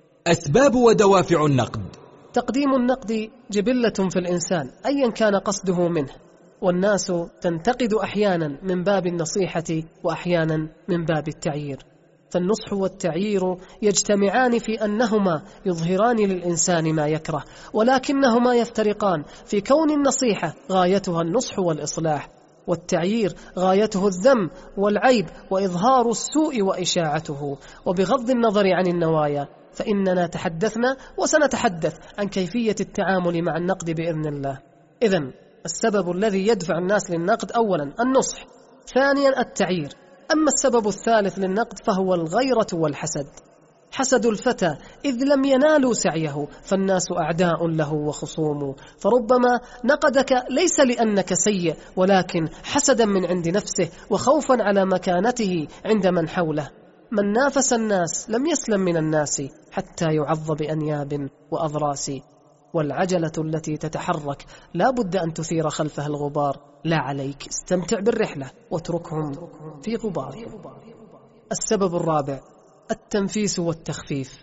أسباب ودوافع النقد. تقديم النقد جبلة في الإنسان أيا كان قصده منه، والناس تنتقد أحيانا من باب النصيحة وأحيانا من باب التعيير، فالنصح والتعيير يجتمعان في أنهما يظهران للإنسان ما يكره، ولكنهما يفترقان في كون النصيحة غايتها النصح والإصلاح، والتعيير غايته الذم والعيب وإظهار السوء وإشاعته. وبغض النظر عن النوايا فإننا تحدثنا وسنتحدث عن كيفية التعامل مع النقد بإذن الله. إذن السبب الذي يدفع الناس للنقد أولا النصح، ثانيا التعيير. أما السبب الثالث للنقد فهو الغيرة والحسد. حسدوا الفتى إذ لم ينالوا سعيه، فالناس أعداء له وخصوم. فربما نقدك ليس لأنك سيء، ولكن حسدا من عند نفسه وخوفا على مكانته عند من حوله. من نافس الناس لم يسلم من الناس، حتى يعض بأنياب وأضراس. والعجلة التي تتحرك لا بد أن تثير خلفها الغبار. لا عليك، استمتع بالرحلة واتركهم في غبارهم. السبب الرابع التنفيس والتخفيف.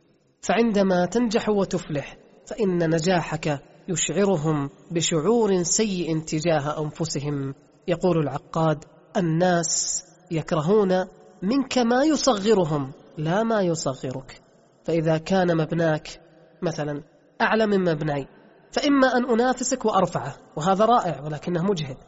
فعندما تنجح وتفلح فإن نجاحك يشعرهم بشعور سيء تجاه أنفسهم. يقول العقاد: الناس يكرهون منك ما يصغرهم لا ما يصغرك. فإذا كان مبناك مثلا أعلى من مبناي، فإما أن أنافسك وأرفعه وهذا رائع ولكنه مجهد،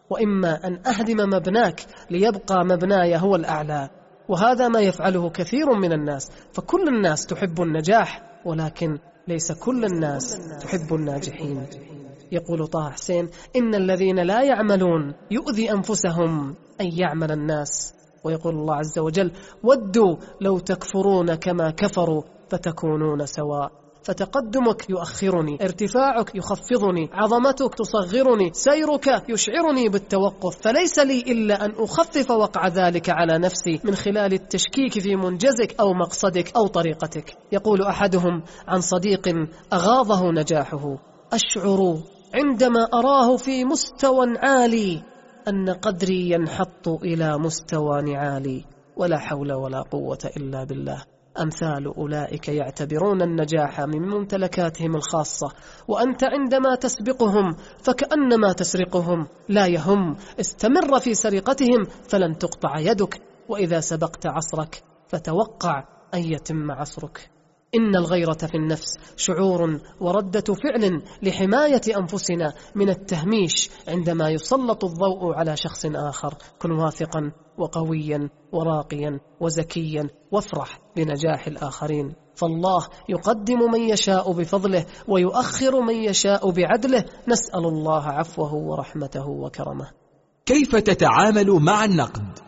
وإما أن أهدم مبناك ليبقى مبناي هو الأعلى، وهذا ما يفعله كثير من الناس. فكل الناس تحب النجاح، ولكن ليس كل الناس تحب الناجحين. يقول طه حسين: إن الذين لا يعملون يؤذي أنفسهم أن يعمل الناس. ويقول الله عز وجل: ودوا لو تكفرون كما كفروا فتكونون سواء. فتقدمك يؤخرني، ارتفاعك يخفضني، عظمتك تصغرني، سيرك يشعرني بالتوقف، فليس لي إلا أن أخفف وقع ذلك على نفسي من خلال التشكيك في منجزك أو مقصدك أو طريقتك. يقول أحدهم عن صديق أغاظه نجاحه: أشعر عندما أراه في مستوى عالي أن قدري ينحط إلى مستوى نعالي، ولا حول ولا قوة إلا بالله. أمثال أولئك يعتبرون النجاح من ممتلكاتهم الخاصة، وأنت عندما تسبقهم فكأنما تسرقهم. لا يهم، استمر في سرقتهم فلن تقطع يدك، وإذا سبقت عصرك فتوقع أن يتم عصرك. إن الغيرة في النفس شعور وردة فعل لحماية أنفسنا من التهميش عندما يسلط الضوء على شخص آخر. كن واثقا وقويا وراقيا وزكيا، وافرح بنجاح الآخرين، فالله يقدم من يشاء بفضله ويؤخر من يشاء بعدله. نسأل الله عفوه ورحمته وكرمه. كيف تتعامل مع النقد؟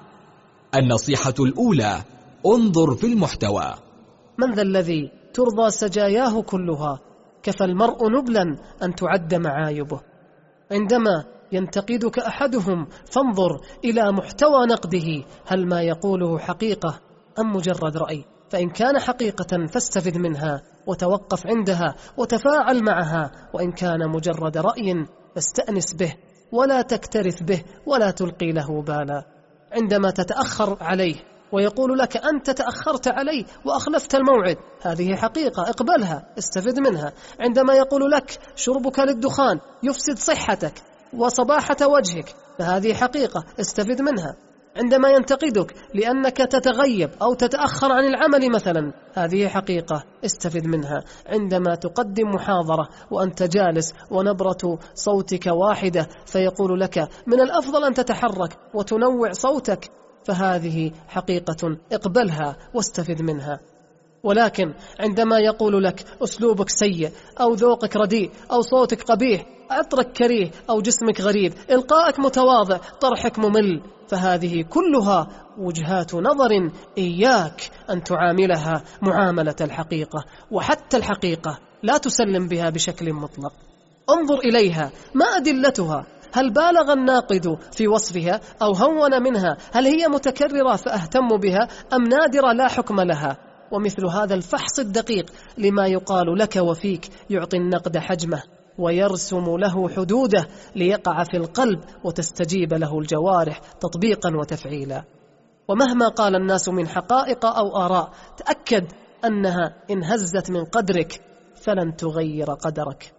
النصيحة الأولى: انظر في المحتوى. من ذا الذي ترضى سجاياه كلها؟ كفى المرء نبلا أن تعد معايبه. عندما ينتقدك أحدهم فانظر إلى محتوى نقده، هل ما يقوله حقيقة أم مجرد رأي؟ فإن كان حقيقة فاستفد منها وتوقف عندها وتفاعل معها، وإن كان مجرد رأي فاستأنس به ولا تكترث به ولا تلقي له بالا. عندما تتأخر عليه ويقول لك أنت تأخرت علي وأخلفت الموعد، هذه حقيقة، اقبلها، استفد منها. عندما يقول لك شربك للدخان يفسد صحتك وصباحة وجهك، فهذه حقيقة، استفد منها. عندما ينتقدك لأنك تتغيب أو تتأخر عن العمل مثلا، هذه حقيقة، استفد منها. عندما تقدم محاضرة وأنت جالس ونبرة صوتك واحدة فيقول لك من الأفضل أن تتحرك وتنوع صوتك، فهذه حقيقة، اقبلها واستفد منها. ولكن عندما يقول لك أسلوبك سيء أو ذوقك رديء أو صوتك قبيح، عطرك كريه أو جسمك غريب، إلقائك متواضع، طرحك ممل، فهذه كلها وجهات نظر إياك أن تعاملها معاملة الحقيقة. وحتى الحقيقة لا تسلم بها بشكل مطلق، انظر إليها، ما أدلتها؟ هل بالغ الناقد في وصفها أو هون منها؟ هل هي متكررة فأهتم بها أم نادرة لا حكم لها؟ ومثل هذا الفحص الدقيق لما يقال لك وفيك يعطي النقد حجمه ويرسم له حدوده ليقع في القلب وتستجيب له الجوارح تطبيقا وتفعيلا. ومهما قال الناس من حقائق أو آراء، تأكد أنها إن هزت من قدرك فلن تغير قدرك.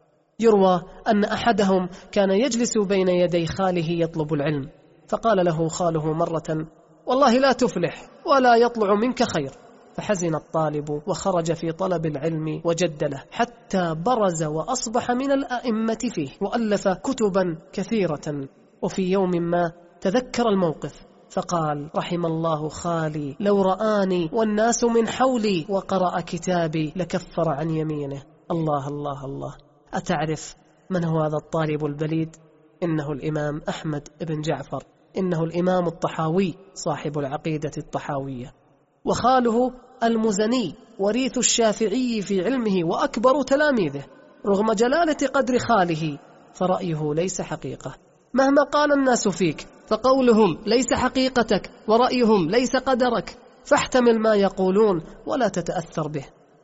يروى أن أحدهم كان يجلس بين يدي خاله يطلب العلم، فقال له خاله مرة: والله لا تفلح ولا يطلع منك خير. فحزن الطالب وخرج في طلب العلم وجد له حتى برز وأصبح من الأئمة فيه، وألف كتبا كثيرة. وفي يوم ما تذكر الموقف فقال: رحم الله خالي، لو رآني والناس من حولي وقرأ كتابي لكفر عن يمينه. الله الله الله. أتعرف من هو هذا الطالب البليد؟ إنه الإمام أحمد بن جعفر، إنه الإمام الطحاوي صاحب العقيدة الطحاوية. وخاله المزني وريث الشافعي في علمه وأكبر تلاميذه، رغم جلالة قدر خاله فرأيه ليس حقيقة. مهما قال الناس فيك فقولهم ليس حقيقتك ورأيهم ليس قدرك، فاحتمل ما يقولون ولا تتأثر به.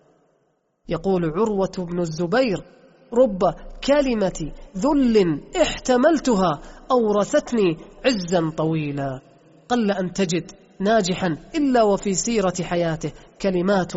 يقول عروة بن الزبير: رب كلمة ذل احتملتها أورثتني عزا طويلا. قل أن تجد ناجحا إلا وفي سيرة حياته كلمات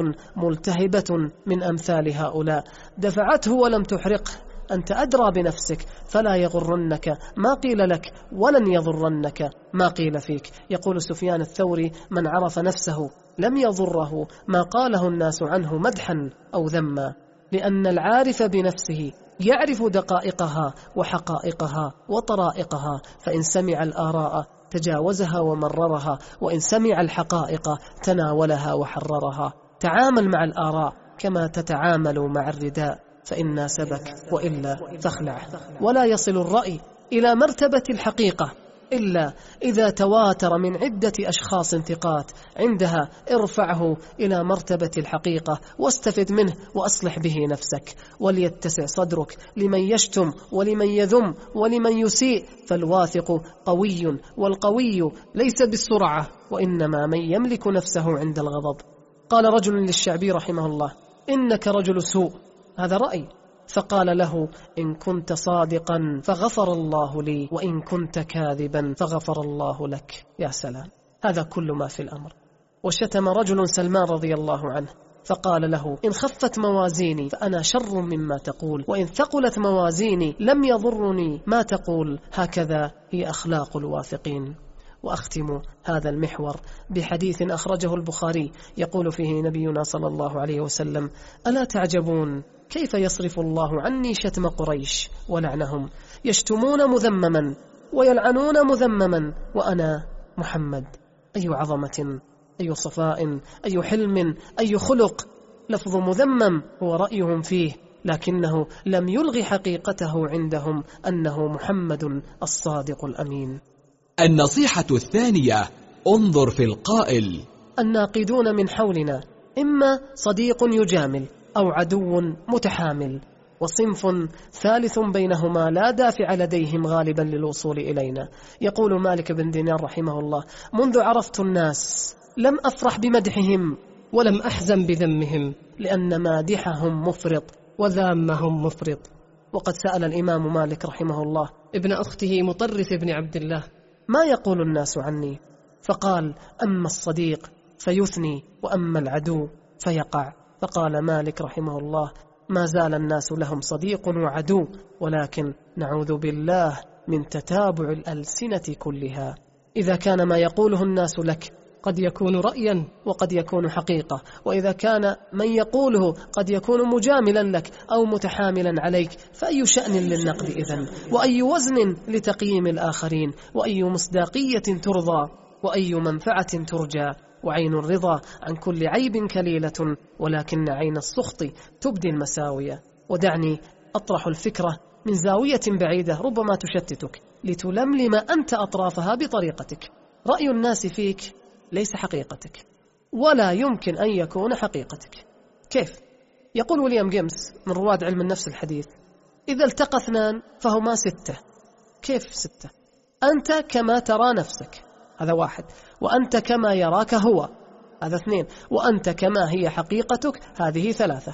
ملتهبة من أمثال هؤلاء دفعته ولم تحرقه. أنت أدرى بنفسك، فلا يغرنك ما قيل لك ولن يضرنك ما قيل فيك. يقول سفيان الثوري: من عرف نفسه لم يضره ما قاله الناس عنه مدحا أو ذما، لأن العارف بنفسه يعرف دقائقها وحقائقها وطرائقها، فإن سمع الآراء تجاوزها ومررها، وإن سمع الحقائق تناولها وحررها. تعامل مع الآراء كما تتعامل مع الرداء، فإن ناسبك وإلا فاخلعه. ولا يصل الرأي إلى مرتبة الحقيقة إلا إذا تواتر من عدة أشخاص ثقات، عندها ارفعه إلى مرتبة الحقيقة واستفد منه وأصلح به نفسك، وليتسع صدرك لمن يشتم ولمن يذم ولمن يسيء، فالواثق قوي، والقوي ليس بالسرعة وإنما من يملك نفسه عند الغضب. قال رجل للشعبي رحمه الله: إنك رجل سوء. هذا رأي. فقال له: إن كنت صادقا فغفر الله لي، وإن كنت كاذبا فغفر الله لك. يا سلام، هذا كل ما في الأمر. وشتم رجل سلمان رضي الله عنه فقال له: إن خفت موازيني فأنا شر مما تقول، وإن ثقلت موازيني لم يضرني ما تقول. هكذا هي أخلاق الواثقين. وأختم هذا المحور بحديث أخرجه البخاري يقول فيه نبينا صلى الله عليه وسلم: ألا تعجبون كيف يصرف الله عني شتم قريش ولعنهم، يشتمون مذمما ويلعنون مذمما، وأنا محمد. أي عظمة، أي صفاء، أي حلم، أي خلق. لفظ مذمم هو رأيهم فيه، لكنه لم يلغي حقيقته عندهم أنه محمد الصادق الأمين. النصيحة الثانية: انظر في القائل. الناقدون من حولنا إما صديق يجامل أو عدو متحامل، وصنف ثالث بينهما لا دافع لديهم غالبا للوصول إلينا. يقول مالك بن دينار رحمه الله: منذ عرفت الناس لم أفرح بمدحهم ولم أحزن بذمهم، لأن مادحهم مفرط وذامهم مفرط. وقد سأل الإمام مالك رحمه الله ابن أخته مطرف بن عبد الله: ما يقول الناس عني؟ فقال: أما الصديق فيثني، وأما العدو فيقع. فقال مالك رحمه الله: ما زال الناس لهم صديق وعدو، ولكن نعوذ بالله من تتابع الألسنة كلها. إذا كان ما يقوله الناس لك قد يكون رأيا وقد يكون حقيقة، وإذا كان من يقوله قد يكون مجاملا لك أو متحاملا عليك، فأي شأن للنقد إذن؟ وأي وزن لتقييم الآخرين؟ وأي مصداقية ترضى؟ وأي منفعة ترجى؟ وعين الرضا عن كل عيب كليلة، ولكن عين السخط تبدي المساوية. ودعني أطرح الفكرة من زاوية بعيدة ربما تشتتك، لتلملم أنت أطرافها بطريقتك. رأي الناس فيك ليس حقيقتك، ولا يمكن أن يكون حقيقتك. كيف؟ يقول ويليام جيمس من رواد علم النفس الحديث: إذا التقى اثنان فهما ستة. كيف ستة؟ أنت كما ترى نفسك، هذا واحد، وأنت كما يراك هو، هذا اثنين، وأنت كما هي حقيقتك، هذه ثلاثة،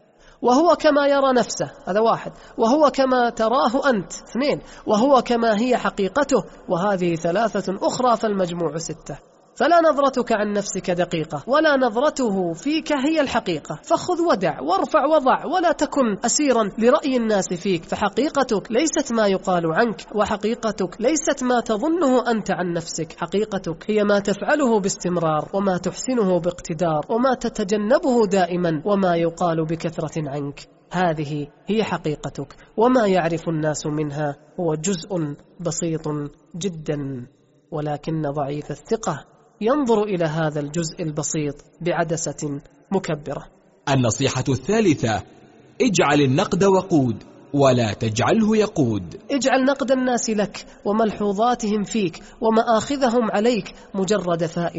وهو كما يرى نفسه، هذا واحد، وهو كما تراه أنت، اثنين، وهو كما هي حقيقته، وهذه ثلاثة أخرى، فالمجموع ستة. فلا نظرتك عن نفسك دقيقة، ولا نظرته فيك هي الحقيقة. فخذ ودع وارفع وضع، ولا تكن أسيرا لرأي الناس فيك، فحقيقتك ليست ما يقال عنك، وحقيقتك ليست ما تظنه أنت عن نفسك. حقيقتك هي ما تفعله باستمرار، وما تحسنه باقتدار، وما تتجنبه دائما، وما يقال بكثرة عنك. هذه هي حقيقتك، وما يعرف الناس منها هو جزء بسيط جدا، ولكن ضعيف الثقة ينظر إلى هذا الجزء البسيط بعدسة مكبرة. النصيحة الثالثة: اجعل النقد وقود ولا تجعله يقود. اجعل نقد الناس لك وملحوظاتهم فيك ومآخذهم عليك مجرد فائدة،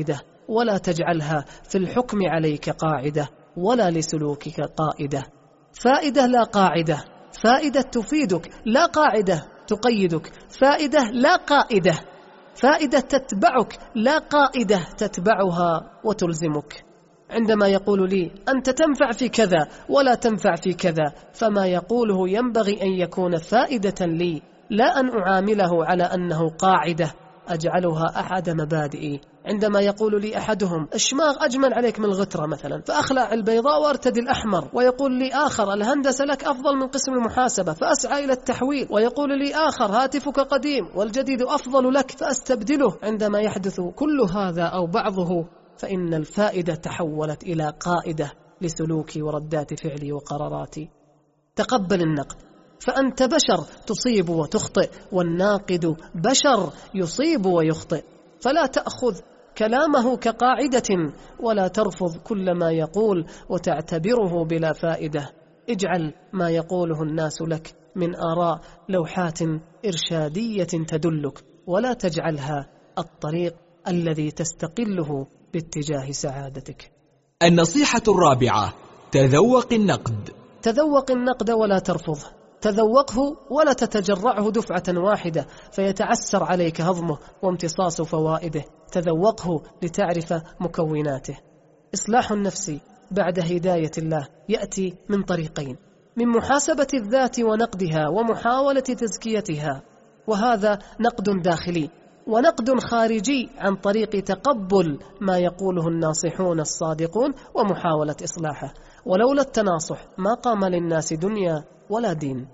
ولا تجعلها في الحكم عليك قاعدة ولا لسلوكك قائدة. فائدة لا قاعدة، فائدة تفيدك لا قاعدة تقيدك، فائدة لا قائدة، فائدة تتبعك لا قائدة تتبعها وتلزمك. عندما يقول لي أنت تنفع في كذا ولا تنفع في كذا، فما يقوله ينبغي أن يكون فائدة لي، لا أن أعامله على أنه قاعدة أجعلها أحد مبادئي. عندما يقول لي أحدهم الشماغ أجمل عليك من الغترة مثلا، فأخلع البيضاء وارتدي الأحمر، ويقول لي آخر الهندسة لك أفضل من قسم المحاسبة فأسعى إلى التحويل، ويقول لي آخر هاتفك قديم والجديد أفضل لك فأستبدله. عندما يحدث كل هذا أو بعضه فإن الفائدة تحولت إلى قائدة لسلوكي وردات فعلي وقراراتي. تقبل النقد، فأنت بشر تصيب وتخطئ، والناقد بشر يصيب ويخطئ، فلا تأخذ كلامه كقاعدة ولا ترفض كل ما يقول وتعتبره بلا فائدة. اجعل ما يقوله الناس لك من آراء لوحات إرشادية تدلك، ولا تجعلها الطريق الذي تستقله باتجاه سعادتك. النصيحة الرابعة: تذوق النقد. تذوق النقد ولا ترفضه، تذوقه ولا تتجرعه دفعة واحدة فيتعسر عليك هضمه وامتصاص فوائده، تذوقه لتعرف مكوناته. إصلاح النفس بعد هداية الله يأتي من طريقين: من محاسبة الذات ونقدها ومحاولة تزكيتها، وهذا نقد داخلي، ونقد خارجي عن طريق تقبل ما يقوله الناصحون الصادقون ومحاولة إصلاحه. ولولا التناصح ما قام للناس دنيا ولا دين.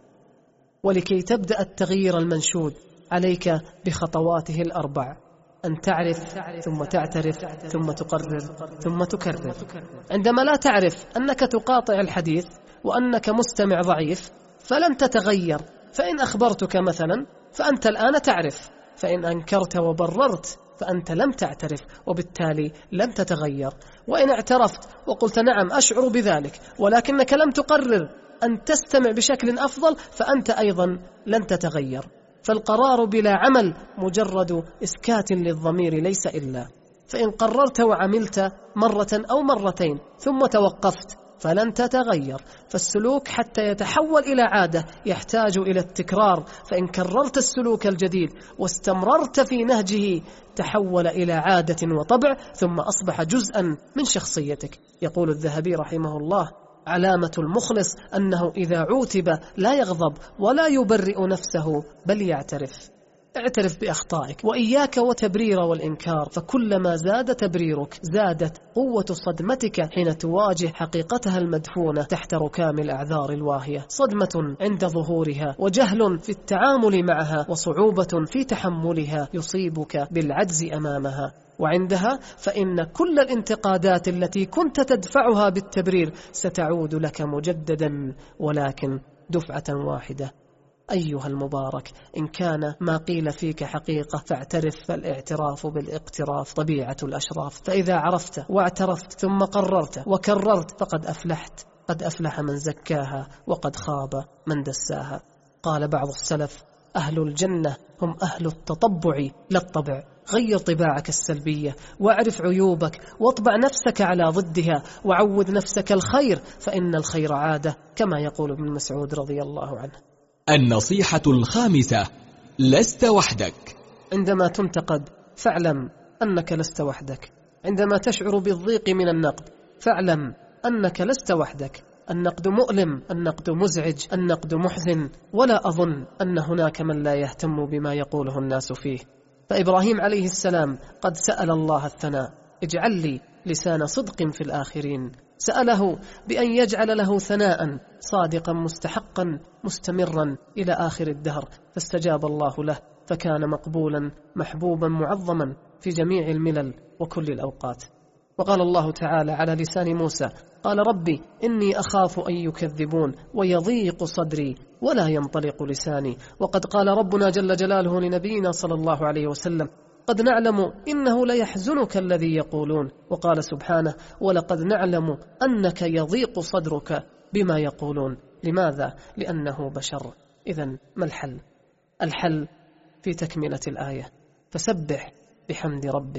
ولكي تبدأ التغيير المنشود عليك بخطواته الأربع: أن تعرف ثم تعترف ثم تقرر ثم تكرر. عندما لا تعرف أنك تقاطع الحديث وأنك مستمع ضعيف فلن تتغير، فإن أخبرتك مثلا فأنت الآن تعرف، فإن أنكرت وبررت فأنت لم تعترف وبالتالي لن تتغير. وإن اعترفت وقلت نعم أشعر بذلك ولكنك لم تقرر أن تستمع بشكل أفضل فأنت أيضا لن تتغير. فالقرار بلا عمل مجرد إسكات للضمير ليس إلا. فإن قررت وعملت مرة أو مرتين ثم توقفت فلن تتغير. فالسلوك حتى يتحول إلى عادة يحتاج إلى التكرار، فإن كررت السلوك الجديد واستمررت في نهجه تحول إلى عادة وطبع ثم أصبح جزءا من شخصيتك. يقول الذهبي رحمه الله: علامة المخلص أنه إذا عوتب لا يغضب ولا يبرئ نفسه بل يعترف. اعترف بأخطائك وإياك وتبرير والإنكار، فكلما زاد تبريرك زادت قوة صدمتك حين تواجه حقيقتها المدفونة تحت ركام الأعذار الواهية. صدمة عند ظهورها وجهل في التعامل معها وصعوبة في تحملها يصيبك بالعجز أمامها، وعندها فإن كل الانتقادات التي كنت تدفعها بالتبرير ستعود لك مجددا ولكن دفعة واحدة. أيها المبارك، إن كان ما قيل فيك حقيقة فاعترف، فالاعتراف بالاقتراف طبيعة الأشراف. فإذا عرفت واعترفت ثم قررت وكررت فقد أفلحت. قد أفلح من زكاها وقد خاب من دساها. قال بعض السلف: أهل الجنة هم أهل التطبع لا الطبع. غير طباعك السلبية واعرف عيوبك واطبع نفسك على ضدها، وعود نفسك الخير فإن الخير عادة، كما يقول ابن مسعود رضي الله عنه. النصيحة الخامسة: لست وحدك. عندما تنتقد فاعلم أنك لست وحدك. عندما تشعر بالضيق من النقد فاعلم أنك لست وحدك. النقد مؤلم، النقد مزعج، النقد محزن، ولا أظن أن هناك من لا يهتم بما يقوله الناس فيه. فإبراهيم عليه السلام قد سأل الله الثناء: اجعل لي لسان صدق في الآخرين. سأله بأن يجعل له ثناء صادقا مستحقا مستمرا إلى آخر الدهر، فاستجاب الله له فكان مقبولا محبوبا معظما في جميع الملل وكل الأوقات. وقال الله تعالى على لسان موسى: قال ربي إني أخاف أن يكذبون ويضيق صدري ولا ينطلق لساني. وقد قال ربنا جل جلاله لنبينا صلى الله عليه وسلم: قد نعلم إنه ليحزنك الذي يقولون. وقال سبحانه: ولقد نعلم أنك يضيق صدرك بما يقولون. لماذا؟ لأنه بشر. إذن ما الحل؟ الحل في تكملة الآية: فسبح بحمد ربك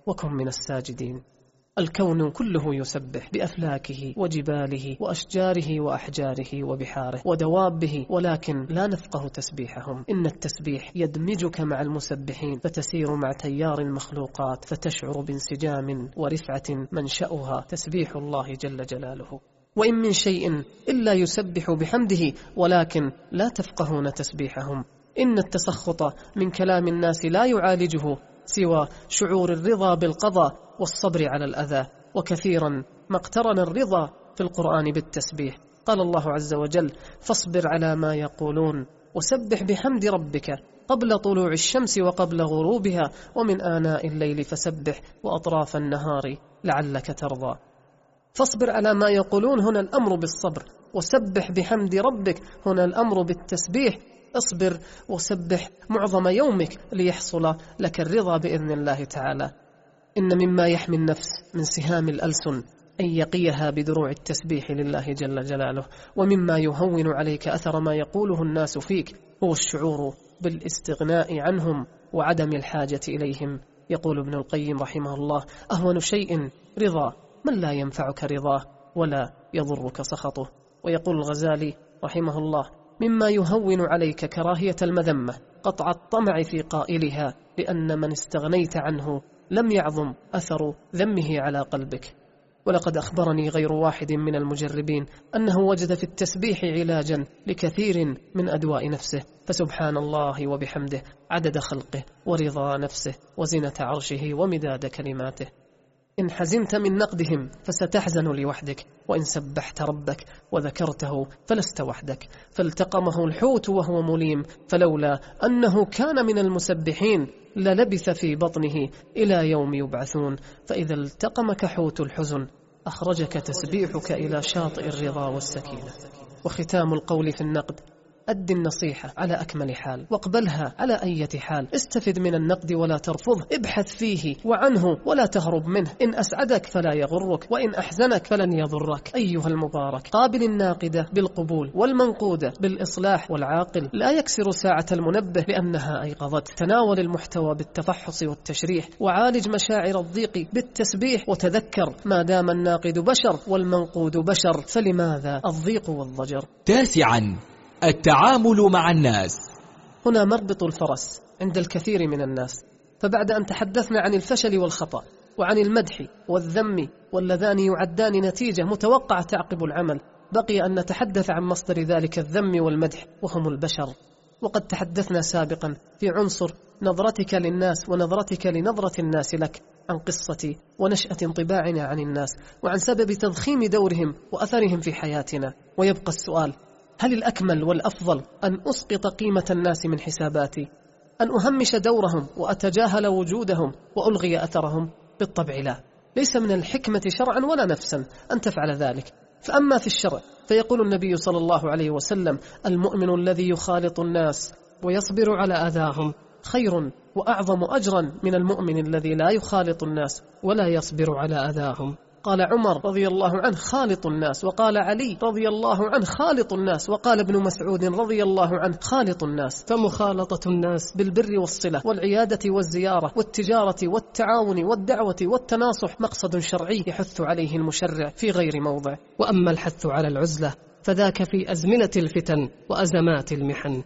وكن من الساجدين. الكون كله يسبح بأفلاكه وجباله وأشجاره وأحجاره وبحاره ودوابه، ولكن لا نفقه تسبيحهم. إن التسبيح يدمجك مع المسبحين، فتسير مع تيار المخلوقات، فتشعر بانسجام ورفعة منشأها تسبيح الله جل جلاله. وإن من شيء إلا يسبح بحمده، ولكن لا تفقهون تسبيحهم. إن التسخط من كلام الناس لا يعالجه سوى شعور الرضا بالقضاء والصبر على الأذى. وكثيرا ما اقترن الرضا في القرآن بالتسبيح. قال الله عز وجل: فاصبر على ما يقولون وسبح بحمد ربك قبل طلوع الشمس وقبل غروبها ومن آناء الليل فسبح وأطراف النهار لعلك ترضى. فاصبر على ما يقولون، هنا الأمر بالصبر، وسبح بحمد ربك هنا الأمر بالتسبيح. اصبر وسبح معظم يومك ليحصل لك الرضا بإذن الله تعالى. إن مما يحمي النفس من سهام الألسن أن يقيها بدروع التسبيح لله جل جلاله. ومما يهون عليك أثر ما يقوله الناس فيك هو الشعور بالاستغناء عنهم وعدم الحاجة إليهم. يقول ابن القيم رحمه الله: أهون شيء رضا من لا ينفعك رضاه ولا يضرك سخطه. ويقول الغزالي رحمه الله: مما يهون عليك كراهية المذمة قطع الطمع في قائلها، لأن من استغنيت عنه لم يعظم أثر ذمه على قلبك. ولقد أخبرني غير واحد من المجربين أنه وجد في التسبيح علاجا لكثير من أدواء نفسه، فسبحان الله وبحمده عدد خلقه ورضا نفسه وزنة عرشه ومداد كلماته. إن حزنت من نقدهم فستحزن لوحدك، وإن سبحت ربك وذكرته فلست وحدك. فالتقمه الحوت وهو مليم، فلولا أنه كان من المسبحين للبث في بطنه إلى يوم يبعثون. فإذا التقمك حوت الحزن أخرجك تسبيحك إلى شاطئ الرضا والسكينة. وختام القول في النقد: أد النصيحة على أكمل حال واقبلها على أي حال. استفد من النقد ولا ترفضه، ابحث فيه وعنه ولا تهرب منه. إن أسعدك فلا يغرك، وإن أحزنك فلن يضرك. أيها المبارك، قابل الناقدة بالقبول والمنقودة بالإصلاح، والعاقل لا يكسر ساعة المنبه لأنها أيقظت. تناول المحتوى بالتفحص والتشريح، وعالج مشاعر الضيق بالتسبيح. وتذكر ما دام الناقد بشر والمنقود بشر، فلماذا الضيق والضجر؟ تاسعا: التعامل مع الناس. هنا مربط الفرس عند الكثير من الناس. فبعد أن تحدثنا عن الفشل والخطأ وعن المدح والذم واللذان يعدان نتيجة متوقعة تعقب العمل، بقي أن نتحدث عن مصدر ذلك الذم والمدح، وهم البشر. وقد تحدثنا سابقا في عنصر نظرتك للناس ونظرتك لنظرة الناس لك، عن قصة ونشأة انطباعنا عن الناس، وعن سبب تضخيم دورهم وأثرهم في حياتنا. ويبقى السؤال: هل الأكمل والأفضل أن أسقط قيمة الناس من حساباتي؟ أن أهمش دورهم وأتجاهل وجودهم وألغي أثرهم؟ بالطبع لا. ليس من الحكمة شرعا ولا نفسا أن تفعل ذلك. فأما في الشرع فيقول النبي صلى الله عليه وسلم: المؤمن الذي يخالط الناس ويصبر على أذاهم خير وأعظم أجرا من المؤمن الذي لا يخالط الناس ولا يصبر على أذاهم. قال عمر رضي الله عنه: خالط الناس. وقال علي رضي الله عنه: خالط الناس. وقال ابن مسعود رضي الله عنه: خالط الناس. فمخالطة الناس بالبر والصلة والعيادة والزيارة والتجارة والتعاون والدعوة والتناصح مقصد شرعي يحث عليه المشرع في غير موضع. وأما الحث على العزلة فذاك في أزمنة الفتن وأزمات المحن.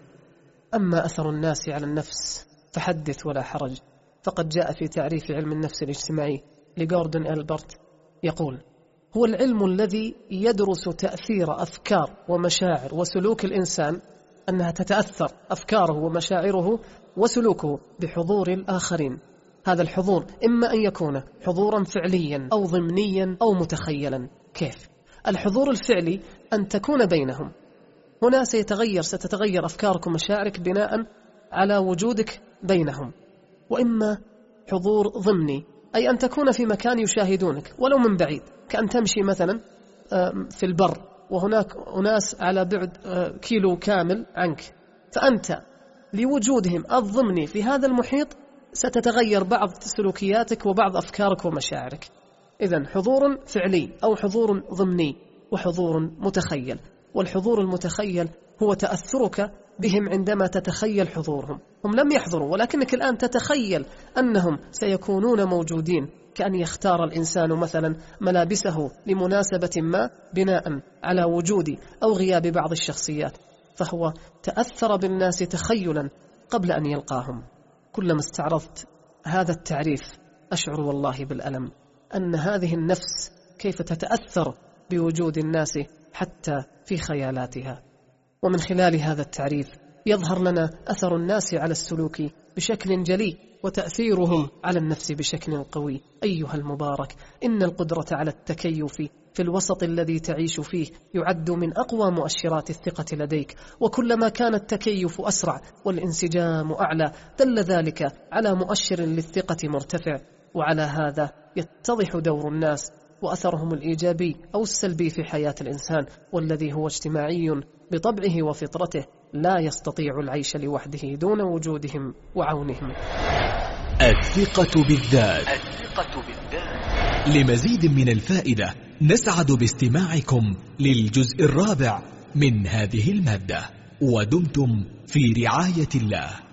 أما أثر الناس على النفس فحدث ولا حرج. فقد جاء في تعريف علم النفس الاجتماعي لجوردن ألبرت يقول: هو العلم الذي يدرس تأثير أفكار ومشاعر وسلوك الإنسان، أنها تتأثر أفكاره ومشاعره وسلوكه بحضور الآخرين. هذا الحضور إما أن يكون حضورا فعليا أو ضمنيا أو متخيلا. كيف؟ الحضور الفعلي أن تكون بينهم. هنا سيتغير ستتغير أفكارك ومشاعرك بناء على وجودك بينهم. وإما حضور ضمني، أي أن تكون في مكان يشاهدونك ولو من بعيد، كأن تمشي مثلا في البر وهناك أناس على بعد كيلو كامل عنك، فأنت لوجودهم الضمني في هذا المحيط ستتغير بعض سلوكياتك وبعض أفكارك ومشاعرك. إذن حضور فعلي أو حضور ضمني وحضور متخيل. والحضور المتخيل هو تأثرك بهم عندما تتخيل حضورهم. هم لم يحضروا، ولكنك الآن تتخيل أنهم سيكونون موجودين، كأن يختار الإنسان مثلا ملابسه لمناسبة ما بناء على وجود أو غياب بعض الشخصيات، فهو تأثر بالناس تخيلا قبل أن يلقاهم. كلما استعرضت هذا التعريف أشعر والله بالألم أن هذه النفس كيف تتأثر بوجود الناس حتى في خيالاتها. ومن خلال هذا التعريف يظهر لنا أثر الناس على السلوك بشكل جلي، وتأثيرهم على النفس بشكل قوي. أيها المبارك، إن القدرة على التكيف في الوسط الذي تعيش فيه يعد من أقوى مؤشرات الثقة لديك، وكلما كان التكيف أسرع والانسجام أعلى دل ذلك على مؤشر للثقة مرتفع. وعلى هذا يتضح دور الناس وأثرهم الإيجابي أو السلبي في حياة الإنسان، والذي هو اجتماعي بطبعه وفطرته، لا يستطيع العيش لوحده دون وجودهم وعونهم. الثقة بالذات. الثقة بالذات. لمزيد من الفائدة نسعد باستماعكم للجزء الرابع من هذه المادة، ودمتم في رعاية الله.